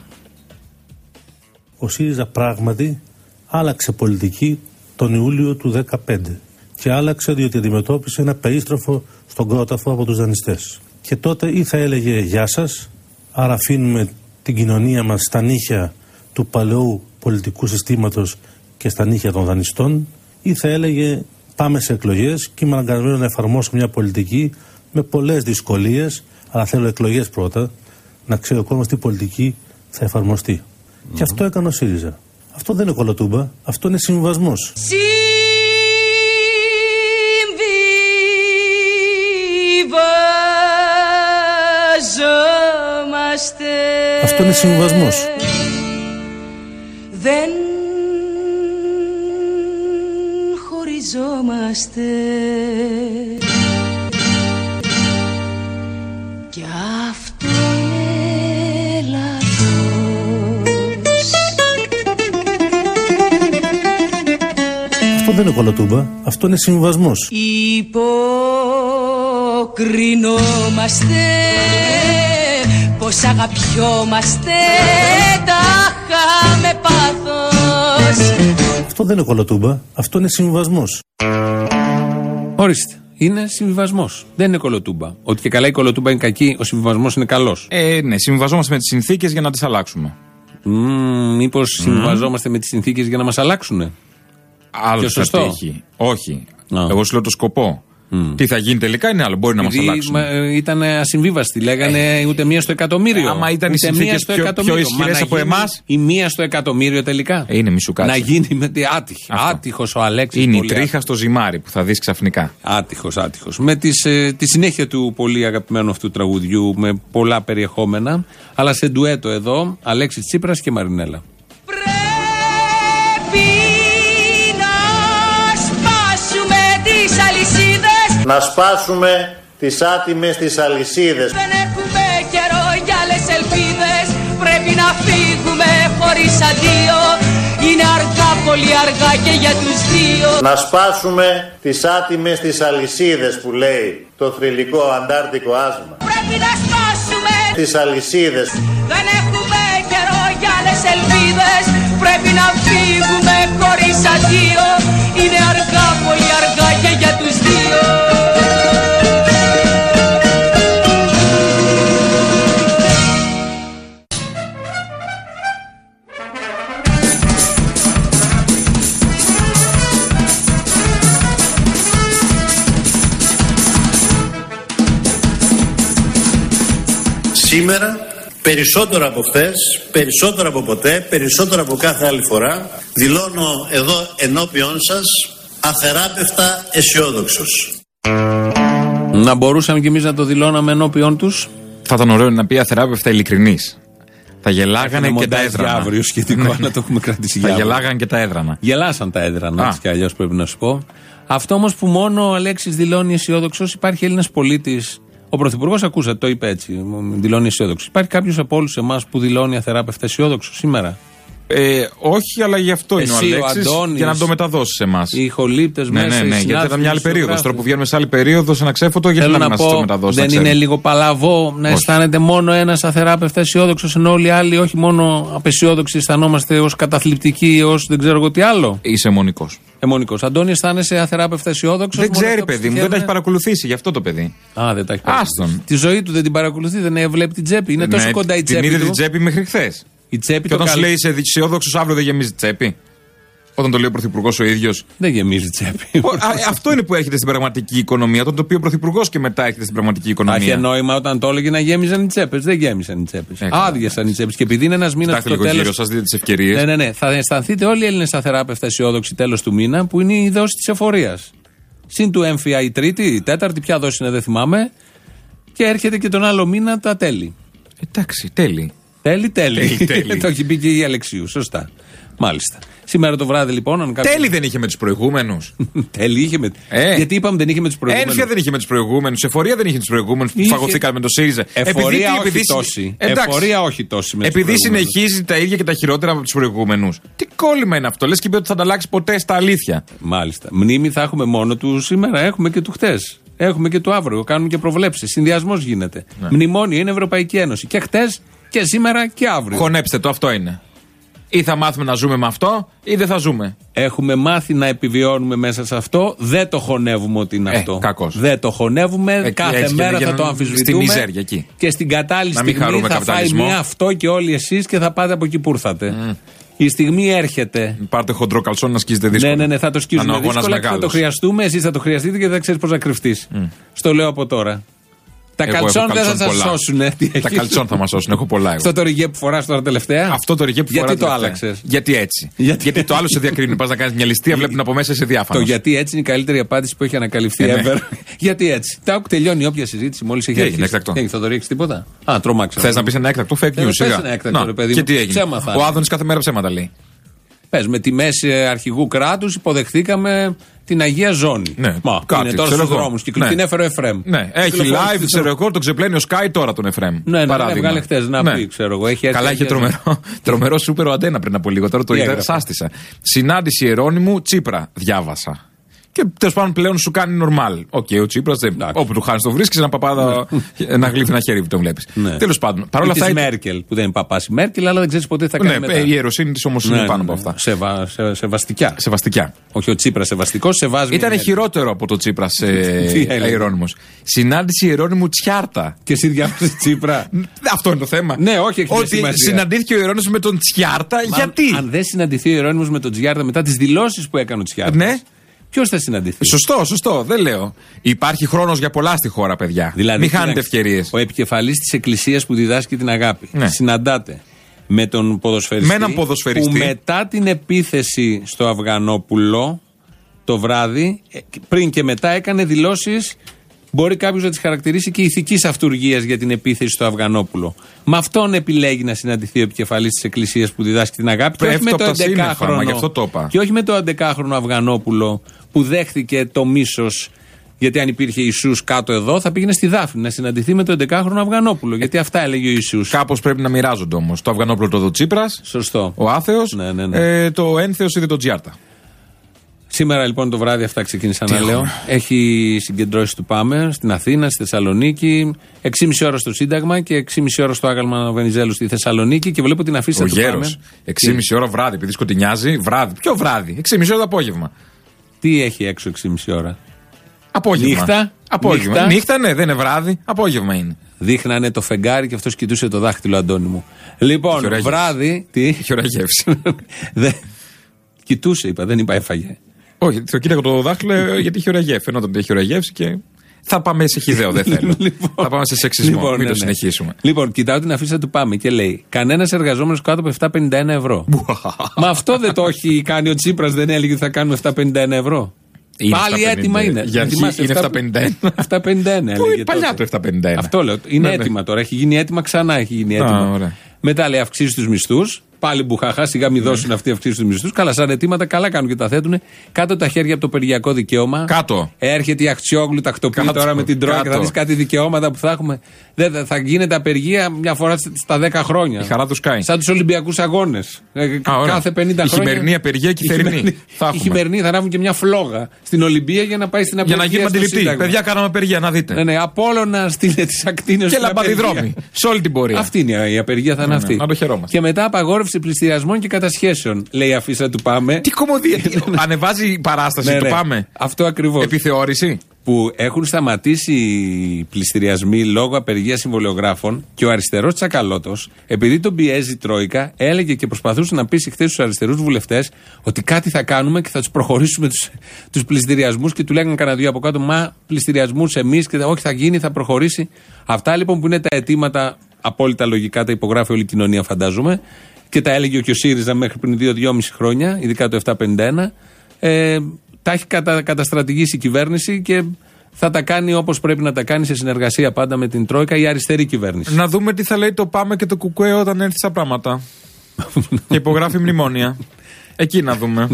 Ο ΣΥΡΙΖΑ πράγματι άλλαξε πολιτική τον Ιούλιο του 2015 και άλλαξε διότι αντιμετώπισε ένα περίστροφο στον κρόταφο από τους δανειστές. Και τότε ή θα έλεγε γεια σας, άρα αφήνουμε την κοινωνία μας στα νύχια του παλαιού πολιτικού συστήματος και στα νύχια των δανειστών, ή θα έλεγε πάμε σε εκλογές και είμαι αναγκασμένο να εφαρμόσω μια πολιτική με πολλές δυσκολίες, αλλά θέλω εκλογές πρώτα, να ξέρει ο κόσμος τι πολιτική θα εφαρμοστεί. Και αυτό έκανε ο ΣΥΡΙΖΑ. Αυτό δεν είναι κολοτούμπα, αυτό είναι συμβιβασμός. Αυτό είναι συμβιβασμός. Δεν χωριζόμαστε. Κι αυτό είναι λάθος. Αυτό δεν είναι κολοτούμπα, αυτό είναι συμβιβασμός. Υποκρινόμαστε πως αγαπιόμαστε τάχα με πάθος. Αυτό δεν είναι κολοτούμπα, αυτό είναι συμβιβασμός. Ορίστε, είναι συμβιβασμός. Δεν είναι κολοτούμπα. Ότι και καλά η κολοτούμπα είναι κακή, ο συμβιβασμός είναι καλός. Ναι, συμβιβαζόμαστε με τις συνθήκες για να τις αλλάξουμε. Μήπως συμβιβαζόμαστε με τις συνθήκες για να μας αλλάξουνε? Άλλο σωστό. Όχι. Εγώ σου λέω το σκοπό. Τι θα γίνει τελικά είναι άλλο. Μπορεί να μας αλλάξουν. Ήταν ασυμβίβαστοι. Λέγανε ούτε μία στο εκατομμύριο. Άμα ήταν οι συνθήκες πιο ισχυρές από εμάς. Η μία στο εκατομμύριο τελικά. Είναι μη σου κάτσε. Να γίνει με τη άτυχος ο Αλέξης. Είναι η τρίχα στο ζυμάρι που θα δεις ξαφνικά. Άτυχος. Με τη συνέχεια του πολύ αγαπημένου αυτού τραγουδιού με πολλά περιεχόμενα. Αλλά σε ντουέτο εδώ Αλέξης Τσίπρας και Μαρινέλα. Να σπάσουμε τις άτιμες τις αλυσίδες. Δεν έχουμε καιρό για άλλες ελπίδες. Πρέπει να φύγουμε χωρίς αντίο. Είναι αργά, πολύ αργά και για τους δύο. Να σπάσουμε τις άτιμες τις αλυσίδες που λέει το θρυλικό αντάρτικο άσμα. Πρέπει να σπάσουμε τις αλυσίδες. Δεν έχουμε καιρό για άλλες ελπίδες. Πρέπει να φύγουμε χωρίς αντίο. Είναι αργά, πολύ αργά και για τους δύο. Σήμερα, περισσότερο από χθες, περισσότερο από ποτέ, περισσότερο από κάθε άλλη φορά, δηλώνω εδώ ενώπιον σας αθεράπευτα αισιόδοξος. Να μπορούσαμε κι εμείς να το δηλώναμε ενώπιον τους. Θα ήταν ωραίο να πει αθεράπευτα ειλικρινής. Θα γελάγανε και τα έδρανα. Αύριο σχετικό, να το έχουμε κρατήσει για αύριο. Θα γελάγανε και τα έδρανα. Γελάσαν τα έδρανα, έτσι κι αλλιώς πρέπει να σου πω. Αυτό όμως που μόνο ο Αλέξης δηλώνει αισιόδοξος, υπάρχει Έλληνας πολίτης. Ο Πρωθυπουργός, ακούσατε, το είπε έτσι, δηλώνει αισιόδοξο. Υπάρχει κάποιος από όλους εμάς που δηλώνει αθεράπευτα αισιόδοξο σήμερα? Όχι, αλλά γι' αυτό είναι ο Αλέξης. Για να το μεταδώσει σε εμάς. Οι ηχολήπτες μέσα. Ναι, γιατί ήταν μια άλλη περίοδος. Τώρα που βγαίνουμε σε άλλη περίοδο, σε ένα ξέφωτο, γιατί να μας το μεταδώσει. Δεν είναι λίγο παλαβό να αισθάνεται μόνο ένας αθεράπευτα αισιόδοξος, ενώ όλοι οι άλλοι όχι μόνο απεσιόδοξοι αισθανόμαστε ως καταθλιπτικοί, ως δεν ξέρω εγώ τι άλλο. Είσαι αιμονικός. Αιμονικός. Αντώνη, αισθάνεσαι αθεράπευτα αισιόδοξος? Δεν ξέρει, παιδί μου, δεν τα έχει παρακολουθήσει γι' αυτό το παιδί. Δεν τα έχει παρακολουθήσει. Τη ζωή του δεν την παρακολουθεί, δεν βλέπει την τσέπη. Είναι τόσο κοντά η τσέπη. Την είδε την τσέπη μέχρι χθες. Και όταν σου λέει είσαι αισιόδοξος, αύριο δεν γεμίζει τσέπη. Όταν το λέει ο Πρωθυπουργός ο ίδιος. Δεν γεμίζει τσέπη. Αυτό είναι που έρχεται στην πραγματική οικονομία. Όταν το πει ο Πρωθυπουργός και μετά έρχεται στην πραγματική οικονομία. Είχε νόημα όταν το έλεγε να γέμιζαν οι τσέπες. Δεν γέμισαν οι τσέπες. Άδειασαν οι τσέπες. Και επειδή είναι ένας μήνας στο τέλος. Γύρω σας, δείτε τις ευκαιρίες. Ναι. Θα αισθανθείτε όλοι οι Έλληνες αθεράπευτα αισιόδοξοι τέλος του μήνα, που είναι η δόση της εφορίας. Συν του έμφυα η Τρίτη, η Τέταρτη, ποια δόση είναι δεν θυμάμαι. Και έρχεται και τον άλλο μήνα τα τέλη. Εντάξει, τέλη. Τέλη. Το έχει πει και η Αλεξίου. Σωστά. Μάλιστα. Σήμερα το βράδυ λοιπόν. Τέλη δεν είχε με τους προηγούμενους. Τέλη είχε με. Γιατί είπαμε δεν είχε με τους προηγούμενους. Ένφια δεν είχε με τους προηγούμενους. Εφορία δεν είχε με τους προηγούμενους που φαγωθήκαν με το ΣΥΡΙΖΑ. Εφορία όχι τόση. Επειδή συνεχίζει τα ίδια και τα χειρότερα από τους προηγούμενους. Τι κόλλημα είναι αυτό. Λες και είπε ότι θα ανταλλάξει ποτέ στα αλήθεια. Μάλιστα. Μνήμη θα έχουμε μόνο του σήμερα. Έχουμε και του χτες. Έχουμε και του αύριο. Κάνουμε και προβλέψεις. Συνδυασμός γίνεται. Ναι. Μνημόνιο είναι Ευρωπαϊκή Ένωση. Και χτες και σήμερα και αύριο. Χωνέψτε το, αυτό είναι. Ή θα μάθουμε να ζούμε με αυτό, ή δεν θα ζούμε. Έχουμε μάθει να επιβιώνουμε μέσα σε αυτό. Δεν το χωνεύουμε ότι είναι αυτό. Κακώς. Δεν το χωνεύουμε. Κάθε μέρα θα το αμφισβητούμε. Στη μιζέρια εκεί. Και στην κατάλληλη στιγμή θα φάει μια αυτό και όλοι εσείς και θα πάτε από εκεί που ήρθατε. Η στιγμή έρχεται. Πάρτε χοντρό καλσόν να σκίζετε δύσκολα. Ναι, θα το σκίζουμε δύσκολα και θα το χρειαστούμε. Εσείς θα το χρειαστείτε και δεν ξέρεις πώς να κρυφτείς. Στο λέω από τώρα. Τα καλτσόν δεν θα σας σώσουν. Τα καλτσόν θα μας σώσουν. Έχω πολλά. Αυτό το ριγέ που φοράς τώρα τελευταία. Αυτό το ριγέ που φοράς. Γιατί το άλλαξες? Γιατί έτσι. Γιατί το άλλο σε διακρίνει. Πας να κάνεις μια ληστεία, βλέπει από μέσα σε διάφανο. Το γιατί έτσι είναι η καλύτερη απάντηση που έχει ανακαλυφθεί ever. Γιατί έτσι. Τάκου τελειώνει όποια συζήτηση μόλις έχει αρχίσει. Θα το ρίξει τίποτα? Τρομάξα. Θες να πεις ένα έκτακτο fake news? Και τι έγινε? Ο Άδωνης κάθε μέρα ψέματα λέει. Πες, με τη μέση αρχηγού κράτους υποδεχθήκαμε την Αγία Ζώνη. Ναι, είναι τώρα στους δρόμους. Την έφερε ο Εφραίμ. Ναι, έχει live, ξέρω εγώ, τον ξεπλένει ο Sky τώρα τον Εφραίμ. Ναι, έβγαλε χτες να πει, ξέρω εγώ. Καλά, είχε τρομερό σούπερο αντένα πριν από λίγο. Τώρα το είδα, σάστησα. Συνάντηση Ιερώνυμου Τσίπρα, διάβασα. Και τέλος πάντων πλέον σου κάνει νορμάλ. Ο Τσίπρας, όπου του χάνει το βρίσκει, ένα παπάδα να γλύφει ένα χέρι που τον βλέπει. Τέλος πάντων. Παρ' όλα αυτά. Η Μέρκελ, που δεν είναι παπάς η Μέρκελ, αλλά δεν ξέρει ποτέ τι θα κάνει. Ναι, η ιεροσύνη της όμως είναι πάνω από αυτά. Σεβαστικά. Όχι ο Τσίπρας σεβαστικός, σεβάζει. Ήταν χειρότερο από το Τσίπρας Ιερώνυμος. Συνάντηση Ιερώνυμου Τσιάρτα. Και εσύ διάβασες Τσίπρα. Αυτό είναι το θέμα. Ναι, όχι, ότι συναντήθηκε ο Ιερώνυμος με τον Τσιάρτα, γιατί. Αν δεν συναντηθεί ο Ιερώνυμος με τον Τσιάρτα μετά τις δηλώσεις που έκανε ο Τσιάρτα. Ποιος θα συναντηθεί? Σωστό, δεν λέω. Υπάρχει χρόνος για πολλά στη χώρα, παιδιά. Δηλαδή, μην χάνετε ευκαιρίες. Ο επικεφαλής της Εκκλησίας που διδάσκει την αγάπη συναντάται με τον ποδοσφαιριστή. Με έναν ποδοσφαιριστή. Που μετά την επίθεση στο Αυγανόπουλο το βράδυ, πριν και μετά, έκανε δηλώσεις. Μπορεί κάποιος να τις χαρακτηρίσει και ηθικής αυτουργίας για την επίθεση στο Αυγανόπουλο. Με αυτόν επιλέγει να συναντηθεί ο επικεφαλής της Εκκλησίας που διδάσκει την αγάπη. Και όχι με το 11χρονο. Και όχι με το 11χρονο Αυγανόπουλο που δέχτηκε το μίσος. Γιατί αν υπήρχε Ιησούς κάτω εδώ, θα πήγαινε στη Δάφνη να συναντηθεί με το 11χρονο Αυγανόπουλο. Γιατί αυτά έλεγε ο Ιησούς. Κάπως πρέπει να μοιράζονται όμως. Το Αυγανόπουλο το Τσίπρας. Σωστό. Ο άθεος. Ναι. Το ένθεος είδε τον Τζιάρτα. Σήμερα λοιπόν το βράδυ αυτά ξεκίνησα να λέω. Έχει συγκεντρώσει του Πάμε στην Αθήνα, στη Θεσσαλονίκη. 6,5 ώρα στο Σύνταγμα και 6,5 ώρα στο Άγαλμα Βενιζέλου στη Θεσσαλονίκη. Και βλέπω την αφίσα του Πάμε. 6,5 ώρα βράδυ, επειδή σκοτεινιάζει. Βράδυ. Ποιο βράδυ? 6,5 ώρα το απόγευμα. Τι έχει έξω 6,5 ώρα? Απόγευμα. Νύχτα. Απόγευμα. Νύχτα, ναι, δεν είναι βράδυ. Απόγευμα είναι. Δείχνανε το φεγγάρι και αυτός κοιτούσε το δάχτυλο, Αντώνη μου. Λοιπόν, βράδυ. Τι? Έχει ωραία γεύση. Κοιτούσε, είπα, δεν είπα έφαγε. Όχι, το κοίταγα το δάχτυλο γιατί έχει ωραία γεύση. Φαινόταν ότι έχει ωραία γεύση και. Θα πάμε σε χυδαίο, δεν θέλω. Θα πάμε σε σεξισμό. Μην το συνεχίσουμε. Λοιπόν, κοιτάω την αφίσα του Πάμε και λέει: κανένας εργαζόμενος κάτω από 751 ευρώ. Μα αυτό δεν το έχει κάνει ο Τσίπρας, δεν έλεγε ότι θα κάνουμε 751 ευρώ. Πάλι έτοιμα είναι. Γιατί είναι 751. 751 έλεγε. Παλιά το 751. Αυτό λέω. Είναι έτοιμα τώρα. Έχει γίνει έτοιμα ξανά. Έχει γίνει έτοιμα. Μετά λέει αυξήσει τους μισθούς. Πάλι μπουχαχά, σιγά μην δώσουν αυτοί αυξήσει τους μισθούς. Καλά, σαν αιτήματα, καλά κάνουν και τα θέτουν. Κάτω τα χέρια από το παιργιακό δικαίωμα. Κάτω. Έρχεται η Αχτσιόγλου, τακτοποιεί τώρα με την Τρόικα. Θα δεις κάτι δικαιώματα που θα έχουμε. Θα γίνεται απεργία μια φορά στα 10 χρόνια. Η χαρά του κάει. Σαν τους Ολυμπιακούς Αγώνες. Κάθε 50 χρόνια. Η χειμερινή απεργία και η θερινή. Η χειμερινή θα ανάβουν και μια φλόγα στην Ολυμπία για να πάει στην απεργία. Για να γίνουμε αντιληπτοί. Παιδιά, κάναμε απεργία, να δείτε. Ναι, Απόλλωνα στείλε τις ακτίνες. Και λαμπαδιδρόμοι. Σε όλη την πορεία. Αυτή είναι η απεργία, θα είναι αυτή. Να το χαιρόμαστε. Και μετά απαγόρευση πληστηριασμών και κατασχέσεων. Λέει η αφίσα του Πάμε. Τι κομμωδία, ανεβάζει η παράσταση του Πάμε. Αυτό ακριβώς. Επιθεώρηση. Που έχουν σταματήσει οι πληστηριασμοί λόγω απεργίας συμβολιογράφων και ο αριστερός Τσακαλώτος, επειδή τον πιέζει η Τρόικα, έλεγε και προσπαθούσε να πείσει χθες στους αριστερούς βουλευτές ότι κάτι θα κάνουμε και θα τους προχωρήσουμε τους πληστηριασμούς και του λέγανε κανένα δύο από κάτω, μα πληστηριασμούς εμείς και όχι θα γίνει, θα προχωρήσει. Αυτά λοιπόν που είναι τα αιτήματα, απόλυτα λογικά τα υπογράφει όλη η κοινωνία φαντάζομαι και τα έλεγε και ο ΣΥΡΙΖΑ μέχρι πριν 2-2,5 χρόνια, ειδικά το 751. Τα έχει καταστρατηγήσει η κυβέρνηση και θα τα κάνει όπως πρέπει να τα κάνει σε συνεργασία πάντα με την Τρόικα η αριστερή κυβέρνηση. Να δούμε τι θα λέει το Πάμε και το Κουκουέ όταν έρθει στα πράγματα. Και υπογράφει μνημόνια. Εκεί να δούμε.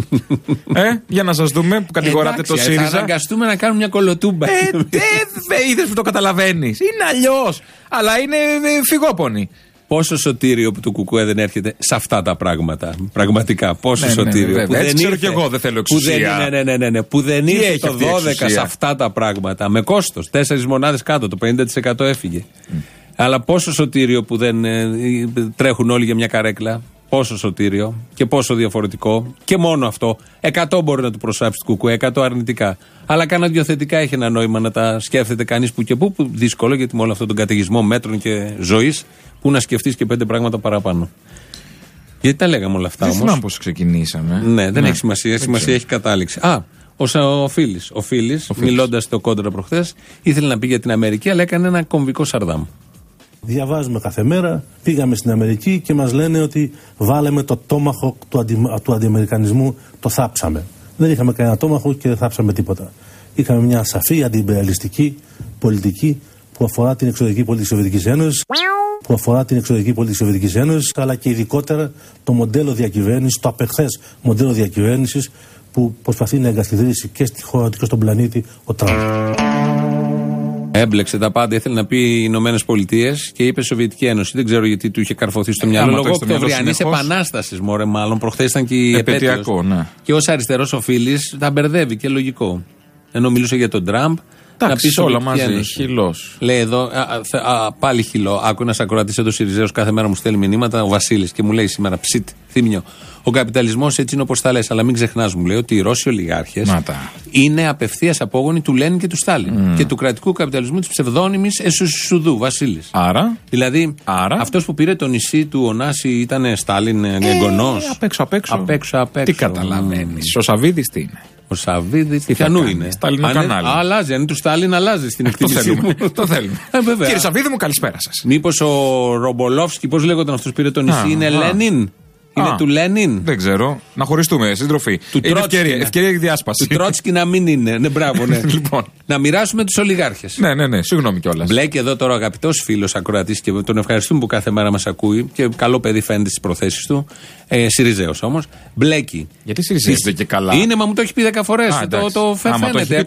Για να σας δούμε που κατηγοράτε το ΣΥΡΙΖΑ. Θα αναγκαστούμε να κάνουμε μια κολοτούμπα. Είδες που το καταλαβαίνεις. Είναι αλλιώς. Αλλά είναι φυγόπονη. Πόσο σωτήριο που το Κουκουέ δεν έρχεται σε αυτά τα πράγματα. Πραγματικά. Πόσο σωτήριο. Που δεν ξέρω κι εγώ, δεν θέλω εξουσία. Που δεν ήρθε το 12 σε αυτά τα πράγματα. Με κόστος. 4 μονάδες κάτω. Το 50% έφυγε. Αλλά πόσο σωτήριο που δεν τρέχουν όλοι για μια καρέκλα. Πόσο σωτήριο και πόσο διαφορετικό. Και μόνο αυτό. 100 μπορεί να του προσάψει το Κουκουέ, 100 αρνητικά. Αλλά κάνα δυο θετικά έχει ένα νόημα να τα σκέφτεται κανείς που και που. Δύσκολο γιατί με όλο αυτόν τον καταιγισμό μέτρων και ζωής. Πού να σκεφτείς και 5 πράγματα παραπάνω. Γιατί τα λέγαμε όλα αυτά όμως. Δεν θυμάμαι πώς ξεκινήσαμε. Ναι, δεν έχει σημασία. Σημασία έχει κατάληξη. Ο Φίλης, μιλώντας στο Κόντρα προχθές, ήθελε να πει για την Αμερική, αλλά έκανε ένα κομβικό Σαρδάμ. Διαβάζουμε κάθε μέρα, πήγαμε στην Αμερική και μας λένε ότι βάλαμε το τόμαχο του αντιαμερικανισμού, το θάψαμε. Δεν είχαμε κανένα τόμαχο και δεν θάψαμε τίποτα. Είχαμε μια σαφή αντιιμπεριαλιστική πολιτική που αφορά την εξωτερική πολιτική της Σοβιετικής Ένωσης, αλλά και ειδικότερα το μοντέλο διακυβέρνησης, το απεχθές μοντέλο διακυβέρνησης που προσπαθεί να εγκαθιδρύσει και στη χώρα και στον πλανήτη ο Τραμπ. Έμπλεξε τα πάντα, ήθελε να πει οι Ηνωμένες Πολιτείες και είπε Σοβιετική Ένωση. Δεν ξέρω γιατί του είχε καρφωθεί στο μυαλό. Λόγω Οκτωβριανής επανάστασης, μάλλον προχθές ήταν και η επέτειος. Ναι. Και ως αριστερός ο Φίλης τα μπερδεύει και λογικό. Ενώ μιλούσε για τον Τραμπ. Να πει όλα μαζί, χυλός. Λέει εδώ, πάλι χυλό. Άκου ένας ακροατής εδώ Σιριζέος κάθε μέρα μου στέλνει μηνύματα, ο Βασίλης, και μου λέει σήμερα, θύμιο. Ο καπιταλισμός έτσι είναι όπως τα λες, αλλά μην ξεχνάς, μου λέει, ότι οι Ρώσοι ολιγάρχες είναι απευθείας απόγονοι του Λένιν και του Στάλιν. Και του κρατικού καπιταλισμού της ψευδόνυμης Εσουσουδού, Βασίλης. Άρα. Δηλαδή, αυτός που πήρε το νησί του Ωνάση ήταν Στάλιν εγγονός. Απ' έξω. Τι καταλαβαίνεις. Ο Σαββίδης τι είναι. Ο Σαββίδης ποιανού είναι. Σταλινό κανάλι. Αλλάζει, αν είναι του Στάλιν, αλλάζει στην εκτίμησή μου. Το θέλουμε. Κύριε Σαββίδη μου, καλησπέρα σας. Μήπως ο Ρομπολόφσκι, πώς λέγονταν αυτός πήρε το νησί, είναι Λένιν. Είναι του Λένιν. Δεν ξέρω. Να χωριστούμε, συντροφή. Είναι ευκαιρία για διάσπαση. Του Τρότσκι να μην είναι. Ναι, μπράβο, ναι. Λοιπόν. Να μοιράσουμε τους ολιγάρχες. Ναι, συγγνώμη κιόλας. Μπλέκει εδώ τώρα ο αγαπητός φίλος ακροατής και τον ευχαριστούμε που κάθε μέρα μας ακούει και καλό παιδί φαίνεται στις προθέσεις του. Σιριζέος όμως. Μπλέκει. Γιατί Σιριζέος και καλά. Είναι, μα μου το έχει πει 10 φορές. Το φαίνεται.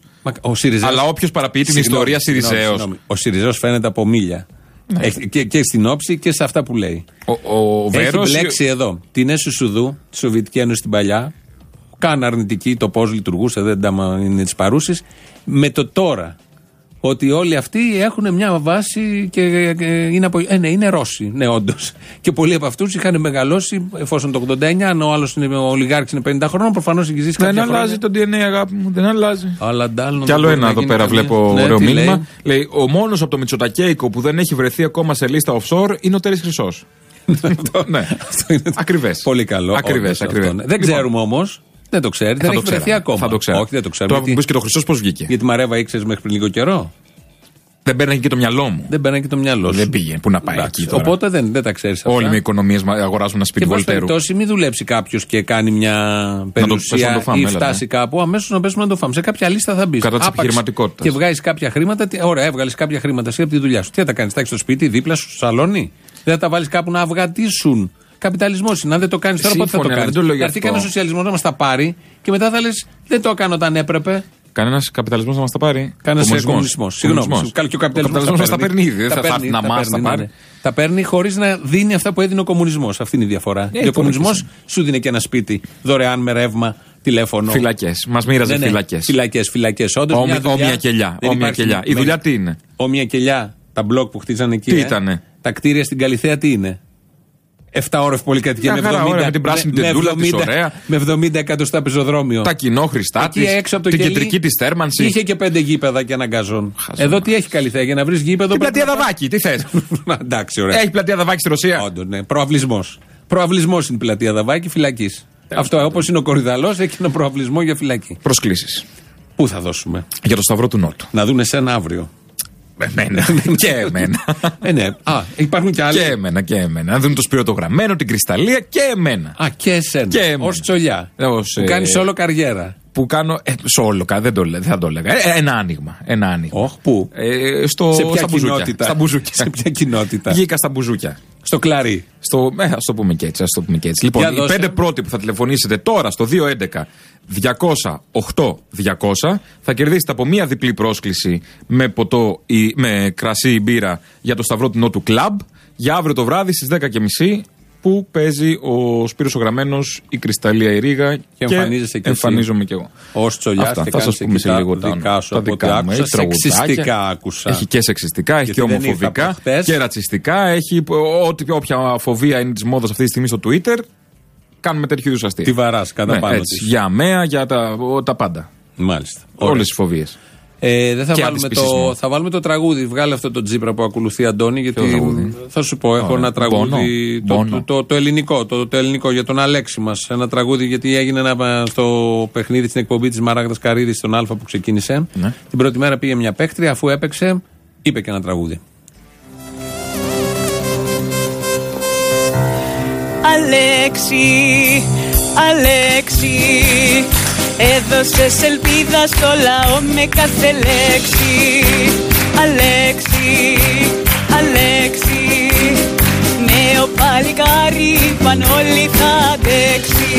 Αλλά όποιος παραποιεί την ιστορία Σιριζέος. Ο Σιριζέος φαίνεται από μίλια. Ναι. Και στην όψη και σε αυτά που λέει. Ο Βέρος. Έχει μπλέξει εδώ την Εσουσουδού, τη Σοβιετική Ένωση την παλιά, καν αρνητική το πώς λειτουργούσε, δεν είναι της παρούσης, με το τώρα. Ότι όλοι αυτοί έχουν μια βάση και είναι είναι Ρώσοι. Ναι, όντως. Και πολλοί από αυτούς είχαν μεγαλώσει εφόσον το 89, αν ο άλλος ο ολιγάρχης είναι 50 χρόνων, προφανώς έχει ζήσει κάποια χρόνια. Δεν αλλάζει το DNA, αγάπη μου, δεν αλλάζει. Αλλά κι άλλο ένα εδώ πέρα βλέπω ωραίο μήνυμα. Λέει, ο μόνος από το Μητσοτακέικο που δεν έχει βρεθεί ακόμα σε λίστα offshore είναι ο Τέρης Χρυσός. Ναι, ακριβές. Πολύ καλό. Ακριβές. Δεν ξέρουμε όμως. Δεν το ξέρει, δεν έχει βρεθεί ακόμα. Θα το ξέρω. Όχι, δεν το ξέρω. Τώρα που και το Χρυσός πώς βγήκε. Γιατί Μαρέβα ήξερες μέχρι πριν λίγο καιρό. Δεν παίρνει και το μυαλό μου. Δεν παίρνει και το μυαλό σου. Δεν πήγε. Πού να πάει εκεί τώρα. Οπότε δεν τα ξέρεις αυτά. Όλοι με οικονομίες αγοράζουν ένα σπίτι Βολτέρου. Και περιπτώσει, μην δουλέψει κάποιος και κάνει μια περιουσία ή φτάσει κάπου, αμέσως να πέσουμε να το φάμε. Σε κάποια λίστα θα μπει. Κατά της επιχειρηματικότητας. Και βγάζεις κάποια χρήματα. Ωραία, έβγαλες κάποια χρήματα εσύ από τη δουλειά σου. Τι θα τα κάνεις, θα έχεις στο σπίτι, δίπλα σου, στο σαλόνι. Δεν θα τα βάλεις κάπου να αυγατήσουν. Καπιταλισμός είναι. Αν δεν το κάνεις τώρα, πότε θα το κάνεις. Θα έρθει κανένα σοσιαλισμό να μας τα πάρει και μετά θα λες δεν το έκανα όταν έπρεπε. Κανένας καπιταλισμός να μας τα πάρει. Κανένας κομμουνισμός. Συγγνώμη. Και ο καπιταλισμός μας τα παίρνει ήδη. Δεν θα έρθει να μας τα πάρει. Τα παίρνει χωρίς να δίνει αυτά που έδινε ο κομμουνισμός. Αυτή είναι η διαφορά. Ο κομμουνισμός σου δίνει και ένα σπίτι δωρεάν με ρεύμα, τηλέφωνο. Φυλακές. Μας μοίραζε φυλακές. Φυλακές. Όμοια κελιά. Η δουλειά τι είναι. Όμοια κελιά. Τα μπλοκ που χτίζανε εκεί. Τι ήτανε. Τα κτίρια στην Καλιθέα τι είναι. 7 ώρες πολυκατοικία με την πράσινη τεντούλα της ωραία. Με 70 εκατοστά πεζοδρόμιο. Τα κοινόχρηστά της, την κεντρική της θέρμανση. Είχε και 5 γήπεδα και έναν γκαζόν. Εδώ τι έχει Καλιθέα για να βρεις γήπεδο. Την πλατεία Δαβάκη, τι θες. Εντάξει, ωραία. Έχει πλατεία Δαβάκη στη Ρωσία. Όντως, ναι. Προαυλισμός. Προαυλισμός είναι η πλατεία Δαβάκη, φυλακής. Αυτό όπως είναι ο Κορυδαλός έχει ένα προαυλισμό για φυλακή. Προσκλήσεις. Πού θα δώσουμε. Για το Σταυρό του Νότου. Να δουν εσένα αύριο. Εμένα. Και εμένα. Ναι. Υπάρχουν και άλλοι. Και εμένα. Να δουν το Σπύρο το Γραμμένο, την Κρυσταλλία και εμένα. Και εσένα. Ως Τσολιά. Που κάνεις όλο καριέρα. Που κάνω. Σόλο, δεν θα το έλεγα. Ένα άνοιγμα. Πού? Σε ποια κοινότητα. Στα μπουζούκια. Σε ποια κοινότητα. Βγήκα στα μπουζούκια. Στο κλαρί. Ας το πούμε και έτσι. Λοιπόν, οι 5 πρώτοι που θα τηλεφωνήσετε τώρα στο 211 200 8200 θα κερδίσετε από μία διπλή πρόσκληση με ποτό ή με κρασί ή μπύρα για το Σταυρό του Νότου Κλαμπ για αύριο το βράδυ στις 10:30 που παίζει ο Σπύρος ο Γραμμένος, η Κρυσταλλία η Ρήγα και εμφανίζομαι κι εγώ. Ως Τσολιάς και θα σας πούμε σε λίγο τα δικά σου από ό,τι άκουσα. Σεξιστικά άκουσα. Έχει και σεξιστικά, έχει και ομοφοβικά και ρατσιστικά. Έχει όποια φοβία είναι της μόδας αυτή τη στιγμή στο Twitter. Κάνουμε τέτοιου είδους αστεία. Τι βαράς κατά πάνω της. Για αμαία, για τα πάντα. Μάλιστα. Όλες τις φοβίες. Θα βάλουμε το τραγούδι. Βγάλε αυτό το Τζίπρα που ακολουθεί, Αντώνη, γιατί θα σου πω, έχω ένα τραγούδι. Το ελληνικό. Το ελληνικό για τον Αλέξη μας. Ένα τραγούδι, γιατί έγινε στο παιχνίδι στην εκπομπή της Μαράγδας Καρύδης στον Α που ξεκίνησε. Ναι. Την πρώτη μέρα πήγε μια παίκτρια, αφού έπαιξε, είπε και ένα τραγούδι. Αλέξη, έδωσες ελπίδα στο λαό με κάθε λέξη. Αλέξη, νέο παλικάρι είπαν όλοι θα αντέξει.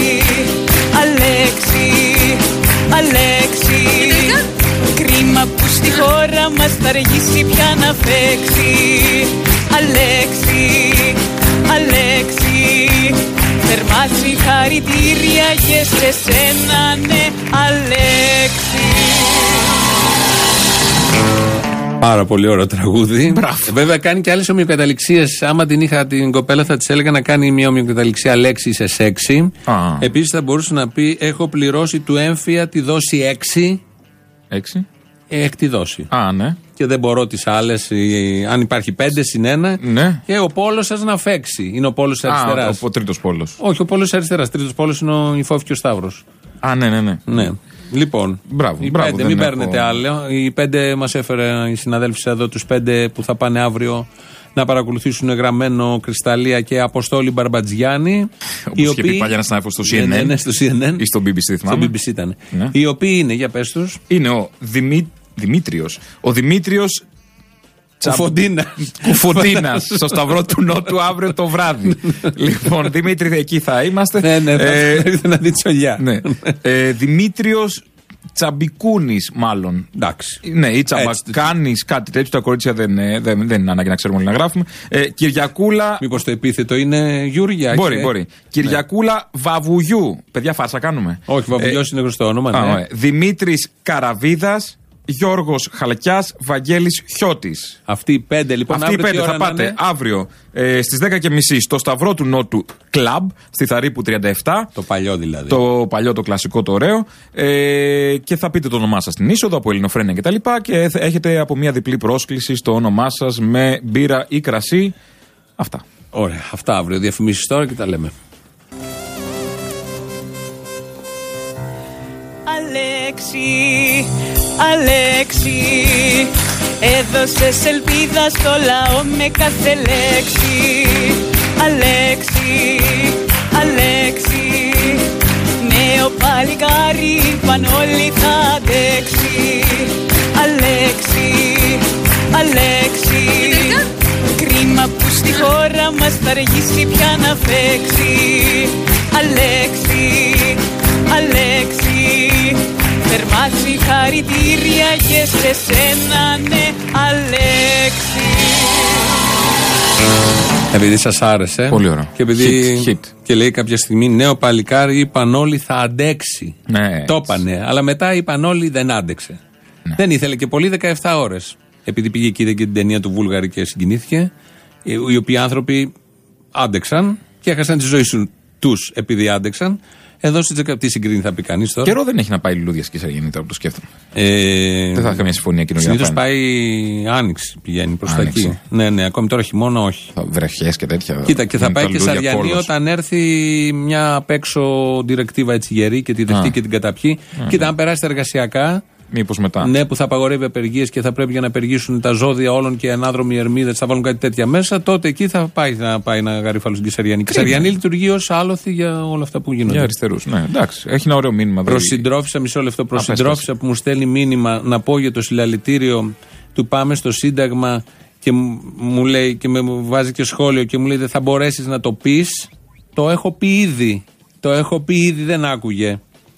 Αλέξη, κρίμα που στη χώρα μας θα αργήσει πια να φέξει. Αλέξη, θερμά συγχαρητήρια και σε σένα, ναι, Αλέξη. Πάρα πολύ ωραίο τραγούδι. Βέβαια κάνει και άλλες ομοιοκαταληξίες. Άμα την είχα την κοπέλα θα της έλεγα να κάνει μια ομοιοκαταληξία Αλέξη σε σεξι. Επίσης θα μπορούσε να πει έχω πληρώσει του έμφυα τη δόση 6. 6? Έκτη δόση. Ναι. Και δεν μπορώ τις άλλες, αν υπάρχει 5 συν 1. Ναι. Και ο πόλος σας να φέξει. Είναι ο πόλος αριστεράς. Ο τρίτος πόλος. Όχι, ο πόλος αριστεράς. Τρίτος πόλος είναι ο Υφόφη και ο Σταύρος. Ναι. Λοιπόν, μπράβο, μην παίρνετε άλλο. Οι 5 μας έφερε η συναδέλφισσα εδώ, τους 5 που θα πάνε αύριο να παρακολουθήσουν Γραμμένο, Κρυσταλλία και Αποστόλη Μπαρμπατζιάννη. Όπως είχε πει πάλι ένας συνάδελφος στο CNN. Ναι, στο CNN. Ή στο BBC, θυμάμαι. Στο BBC ήταν. Ναι. Οι οποίοι είναι, για πες τους. Είναι ο Δημήτριος. Ο Δημήτριος Κουφοντίνας στο Σταυρό του Νότου αύριο το βράδυ. Λοιπόν, Δημήτρη, εκεί θα είμαστε. Ναι, θα έρθει να δει Τσολιά. Δημήτριος Τσαμπικούνης, μάλλον. Εντάξει. Ναι, ή Τσαμπακάνης, κάτι τέτοιο. Τα κορίτσια δεν είναι ανάγκη να ξέρουμε όλοι να γράφουμε. Κυριακούλα. Μήπως το επίθετο είναι Γιούρια. Μπορεί. Κυριακούλα Βαβουγιού. Παιδιά, φάρσα κάνουμε. Όχι, Βαβουγιός είναι γνωστό όνομα. Ναι. Δημήτρης Καραβίδας. Γιώργος Χαλκιάς, Βαγγέλης Χιώτης. Αυτοί οι 5 λοιπόν. Αυτοί οι 5 θα πάτε αύριο στις 10:30 στο Σταυρό του Νότου Κλαμπ, στη Θαρύπου 37. Το παλιό δηλαδή. Το παλιό, το κλασικό, το ωραίο. Και θα πείτε το όνομά σας στην είσοδο από Ελληνοφρένεια κτλ. Και θα έχετε από μια διπλή πρόσκληση στο όνομά σας με μπύρα ή κρασί. Αυτά. Ωραία. Αυτά αύριο. Διαφημίσεις τώρα και τα λέμε. Αλέξη, Έδωσες ελπίδα στο λαό με κάθε λέξη. Αλέξη, Αλέξη, νέο παλικάρι είπαν όλοι θα αντέξει. Αλέξη, Αλέξη, κρίμα που στη χώρα μας θα αργήσει πια να φέξει. Αλέξη, Αλέξη, θερμά συγχαρητήρια και σε σένα, ναι, Αλέξη. Επειδή σας άρεσε. Πολύ ωραίο. Και επειδή hit. Και λέει κάποια στιγμή νέο παλικάρι είπαν όλοι θα αντέξει. Ναι, το είπανε. Αλλά μετά είπαν όλοι δεν άντεξε. Ναι. Δεν ήθελε και πολύ 17 ώρες. Επειδή πήγε και είδε και την ταινία του Βούλγαρη και συγκινήθηκε. Οι οποίοι άνθρωποι άντεξαν και έχασαν τη ζωή τους επειδή άντεξαν. Εδώ στη τι συγκρίνει θα πει κανείς τώρα. Καιρό δεν έχει να πάει λουλούδια στη Κεσαριανή τώρα που το σκέφτομαι. Δεν θα είχα μια συμφωνία κοινωνία. Συνήθως πάει Άνοιξη, πηγαίνει προς τα εκεί. Ναι, ακόμη τώρα χειμώνα όχι. Βραχιές και τέτοια. Κοίτα, και θα πάει και Σαριανή όταν έρθει μια απ' έξω διρεκτίβα έτσι γερή και τη δεχτεί και την καταπιεί. Κοίτα, αν περάσει τα εργασιακά. Μήπως μετά. Ναι, που θα απαγορεύει απεργίες και θα πρέπει για να απεργήσουν τα ζώδια όλων και ανάδρομοι ερμίδες, θα βάλουν κάτι τέτοια μέσα, τότε εκεί θα πάει να γαρίφαλο στην Κεσαριανή. Η Κεσαριανή λειτουργεί ως άλοθη για όλα αυτά που γίνονται. Για αριστερούς, ναι, εντάξει. Έχει ένα ωραίο μήνυμα. Προσυντρόφισσα, μισό λεπτό, προσυντρόφισσα που μου στέλνει μήνυμα να πω για το συλλαλητήριο του Πάμε στο Σύνταγμα και μου λέει και με βάζει και σχόλιο και μου λέει δεν θα μπορέσεις να το πεις. Το έχω πει ήδη. Δεν άκουγε.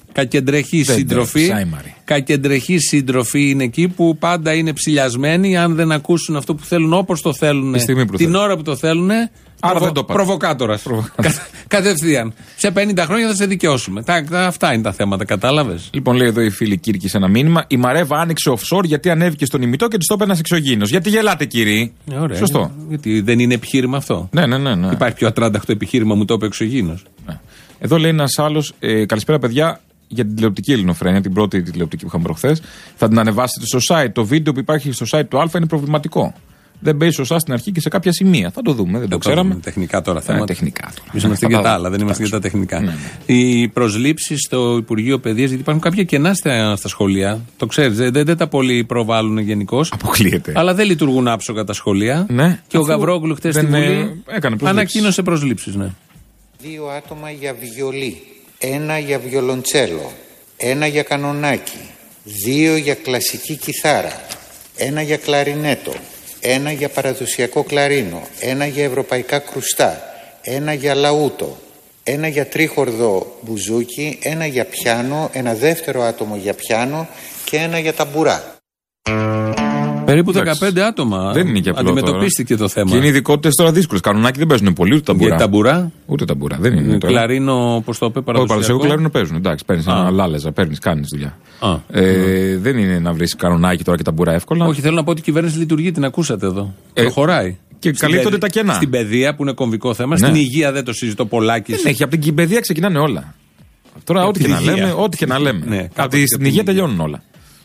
Κακεντρεχή σύντροφοι είναι εκεί που πάντα είναι ψηλιασμένοι. Αν δεν ακούσουν αυτό που θέλουν όπως το θέλουν την ώρα που το θέλουν, προβοκάτορας. Κατευθείαν. Σε 50 χρόνια θα σε δικαιώσουμε. Αυτά είναι τα θέματα, κατάλαβες. Λοιπόν, λέει εδώ η φίλη Κύρκη σε ένα μήνυμα. Η Μαρέβα άνοιξε offshore γιατί ανέβηκε στον ημιτό και της το είπε ένας εξωγήινος. Γιατί γελάτε, κύριοι. Ωραία, σωστό. Γιατί δεν είναι επιχείρημα αυτό. Ναι. Υπάρχει πιο ατράνταχτο επιχείρημα, μου το είπε εξωγήινος. Ναι. Εδώ λέει ένας άλλος. Καλησπέρα, παιδιά. Για την τηλεοπτική Ελληνοφρένεια, την πρώτη τηλεοπτική που είχαμε προχθές. Θα την ανεβάσετε στο site. Το βίντεο που υπάρχει στο site του Α είναι προβληματικό. Δεν παίζει σωστά στην αρχή και σε κάποια σημεία. Θα το δούμε, δεν το ξέραμε. Τεχνικά τώρα θέματα. Τεχνικά τώρα. Εμείς είμαστε για τα άλλα, δεν είμαστε για τα τεχνικά. Ναι. Οι προσλήψεις στο Υπουργείο Παιδείας, γιατί υπάρχουν κάποια κενά στα σχολεία. Το ξέρεις, δεν τα πολύ προβάλλουν γενικώς. Αποκλείεται. Αλλά δεν λειτουργούν άψογα τα σχολεία. Ναι. Και ο Γαβρόγλου χτες στη Βουλή ανακοίνωσε προσλήψεις. Ναι. 2 άτομα για βιολί. 1 για βιολοντσέλο, 1 για κανονάκι, 2 για κλασική κιθάρα, 1 για κλαρινέτο, 1 για παραδοσιακό κλαρίνο, 1 για ευρωπαϊκά κρουστά, 1 για λαούτο, 1 για τρίχορδο μπουζούκι, 1 για πιάνο, 1 δεύτερο άτομο για πιάνο και 1 για ταμπουρά. Περίπου 15 άτομα. Δεν είναι και απλό. Αντιμετωπίστηκε το θέμα. Και είναι ειδικότητες τώρα δύσκολες. Κανονάκι δεν παίζουν πολύ, ούτε ταμπουρά. Και ταμπουρά. Ούτε ταμπουρά. Δεν είναι. Κλαρίνο, πώς το είπε, παραδοσιακό. Κλαρίνο παίζουν. Εντάξει, παίρνεις ένα λάλεζα, κάνεις δουλειά. Δεν είναι να βρεις κανονάκι τώρα και ταμπουρά εύκολα. Όχι, θέλω να πω ότι η κυβέρνηση λειτουργεί, την ακούσατε εδώ. Προχωράει. Και καλύπτονται τα κενά. Στην παιδεία που είναι κομβικό θέμα, στην υγεία δεν το συζητώ πολλάκι. Δεν έχει, από την παιδεία ξεκινάνε όλα. Τώρα ό,τι και να λέμε. Από την υγεία τελειώνουν όλα.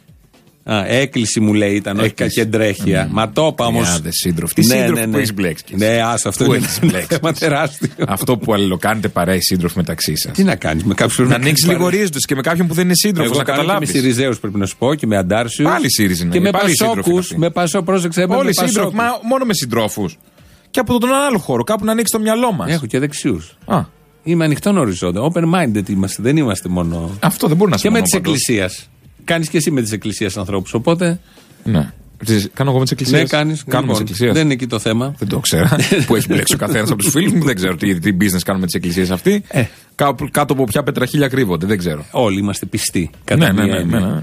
Έκκληση μου λέει ήταν, όχι κακεντρέχεια. Μα το είπα όμως. Τι σύντροφοι που έχεις μπλέξει. Ναι, αυτό είναι θέμα τεράστιο. Αυτό που αλληλοκάνετε παρά οι σύντροφοι μεταξύ σας. Τι να κάνεις με κάποιον. Να ανοίξεις λίγο ρίζοντες και με κάποιον που δεν είναι σύντροφος, να καταλάβεις. Με Συριζέους πρέπει να σου πω και με Αντάρσιους. Πάλι ΣΥΡΙΖΑ και με Πασόκους. Με Πασό, πρόσεξε. Όλοι σύντροφοι, μόνο με συντρόφους. Και από τον άλλο χώρο, κάπου να ανοίξει το μυαλό μας. Έχω και δεξιούς. Είμαι ανοιχτόν οριζόντα. Open minded είμαστε. Δεν είμαστε μόνο. Αυτό δεν μπορεί να και με τη Εκκλησία. Κάνεις και εσύ με τη Εκκλησία ανθρώπους. Οπότε. Ναι. Κάνω εγώ με τη Εκκλησία. Ναι, κάνεις. Λοιπόν, δεν είναι εκεί το θέμα. Δεν το ξέρω. Που έχει μπλέξει ο καθένας από τους φίλους μου. Δεν ξέρω τι business κάνουμε με τις Εκκλησίες αυτή. Κάτω από ποια πετραχίλια κρύβονται. Δεν ξέρω. Όλοι είμαστε πιστοί. Ναι.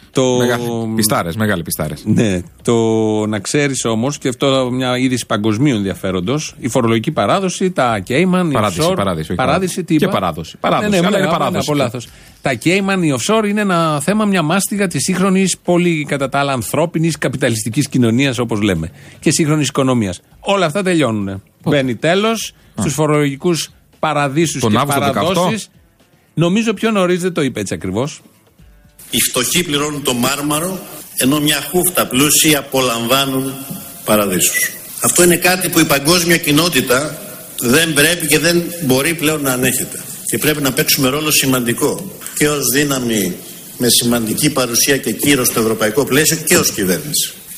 Μεγάλοι πιστάρες. Ναι. Το να ξέρεις όμως, και αυτό μια είδηση παγκοσμίου ενδιαφέροντος, η φορολογική παράδοση, τα Cayman, η offshore. Παράδοση, τι είπα. Και παράδοση. Αλλά είναι παράδοση. Τα Cayman, η offshore είναι ένα θέμα, μια μάστιγα της σύγχρονης, πολύ κατά τα άλλα ανθρώπινης, καπιταλιστικής κοινωνίας, όπως λέμε. Και σύγχρονης οικονομίας. Όλα αυτά τελειώνουν. Μπαίνει τέλος στους φορολογικούς παραδείσους και παραδόσεις. Νομίζω πιο νωρίς δεν το είπε έτσι ακριβώς. Οι φτωχοί πληρώνουν το μάρμαρο, ενώ μια χούφτα πλούσιοι απολαμβάνουν παραδείσους. Αυτό είναι κάτι που η παγκόσμια κοινότητα δεν πρέπει και δεν μπορεί πλέον να ανέχεται. Και πρέπει να παίξουμε ρόλο σημαντικό και ως δύναμη με σημαντική παρουσία και κύρος στο ευρωπαϊκό πλαίσιο και ως κυβέρνηση.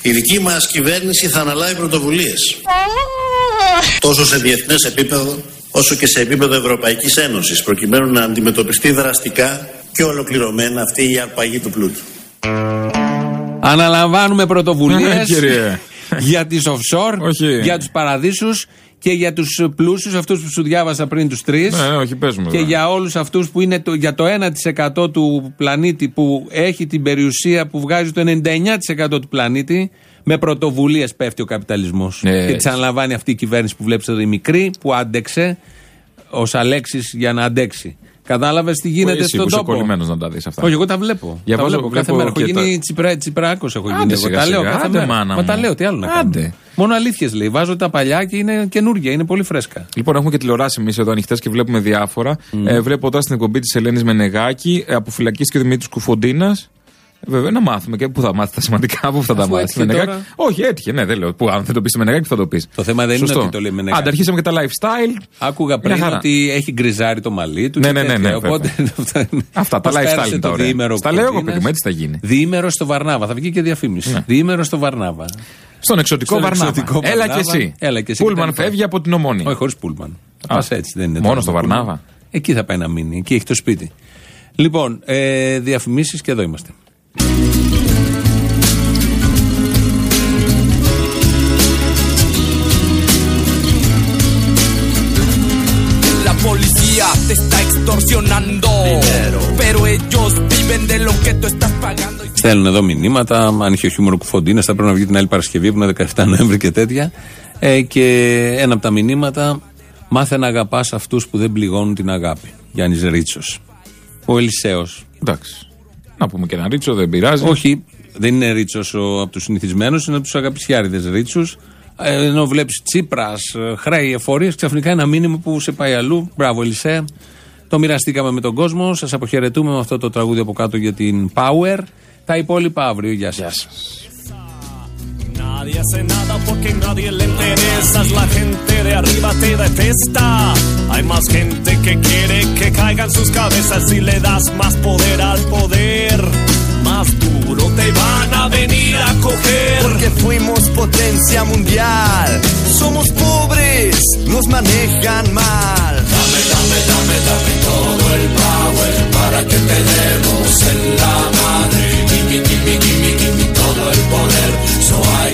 Η δική μας κυβέρνηση θα αναλάβει πρωτοβουλίες. Τόσο σε διεθνές επίπεδο, όσο και σε επίπεδο Ευρωπαϊκής Ένωσης, προκειμένου να αντιμετωπιστεί δραστικά και ολοκληρωμένα αυτή η αρπαγή του πλούτου. Αναλαμβάνουμε πρωτοβουλίες για τις offshore, για τους παραδείσους και για τους πλούσιους, αυτούς που σου διάβασα πριν, τους τρεις. Και για όλους αυτούς που είναι για το 1% του πλανήτη που έχει την περιουσία που βγάζει το 99% του πλανήτη. Με πρωτοβουλίες πέφτει ο καπιταλισμός. Και τις αναλαμβάνει αυτή η κυβέρνηση που βλέπεις εδώ, η μικρή που άντεξε ως Αλέξης για να αντέξει. Κατάλαβες τι γίνεται στον τόπο. Είσαι κολλημένος να τα δεις αυτά. Όχι, εγώ τα βλέπω. Τα βλέπω κάθε μέρα. Έχω γίνει τσιπράκος. Εγώ τα λέω κάθε μέρα. Μα τα λέω, τι άλλο να κάνω. Μόνο αλήθειες λέει. Βάζω τα παλιά και είναι καινούργια, είναι πολύ φρέσκα. Λοιπόν, έχουμε και τηλεοράσει εμείς εδώ ανοιχτές και βλέπουμε διάφορα. Βλέπω τώρα στην εκπομπή της Ελένης Μενεγάκη, αποφυλακίστηκε ο Δημήτρης Κουφοντίνας. Βέβαια, να μάθουμε και πού θα μάθει τα σημαντικά, πού θα τα μάθει. Όχι, έτυχε, ναι, δεν λέω. Που αν δεν το πει στη Μενεγάκη, θα το πει. Το θέμα δεν είναι ότι το λέει Μενεγάκη. Άντε, αρχίσαμε και τα lifestyle. Άκουγα πριν ότι έχει γκριζάρει το μαλλί του. Ναι. Οπότε, αυτά τα lifestyle είναι τα ωραία. Στα λέω εγώ, παιδί μου, έτσι θα γίνει. Διήμερο στο Βαρνάβα, θα βγει και διαφήμιση. Διήμερο στο Βαρνάβα. Στον εξωτικό Βαρνάβα. Έλα και εσύ. Πούλμαν φεύγει από την Ομόνια. Όχι, χωρίς Πούλμαν. Θα πας έτσι, δεν είναι. Μόνο στο Βαρνάβα. Εκεί θα πάει να μείνει. Εκεί έχει το σπίτι. Λοιπόν, διαφημίσεις και εδώ είμαστε. Policía te está extorsionando, pero ellos viven de lo que tú estás pagando. Στέλνουν εδώ μηνύματα. Αν είχε ο χιούμορ Κουφοντίνας, θα πρέπει να βγει την άλλη Παρασκευή που είναι 17 Νοέμβρη και τέτοια. Και ένα από τα μηνύματα, μάθε να αγαπάς αυτούς που δεν πληγώνουν την αγάπη. Γιάννης Ρίτσος. Ο Ελισέος. Εντάξει. Να πούμε και ένα Ρίτσο, δεν πειράζει. Όχι, δεν είναι Ρίτσος από τους συνηθισμένους, είναι από τους αγαπησιάριδες Ρίτσους. Ενώ βλέπεις Τσίπρας, χρέη, εφορίες, ξαφνικά ένα μήνυμα που σε πάει αλλού. Μπράβο, Ελισέα. Το μοιραστήκαμε με τον κόσμο. Σας αποχαιρετούμε με αυτό το τραγούδι από κάτω για την Power. Τα υπόλοιπα αύριο. Γεια σας. Nadie hace nada porque nadie le interesa. La gente de arriba te detesta. Hay más gente que quiere que caigan sus cabezas. Si le das más poder al poder, más duro te van a venir a coger. Porque fuimos potencia mundial. Somos pobres, nos manejan mal. Dame, dame, dame, dame todo el power para que te demos en la madre. Gimme, gimme, gimme, gimme todo el poder. So I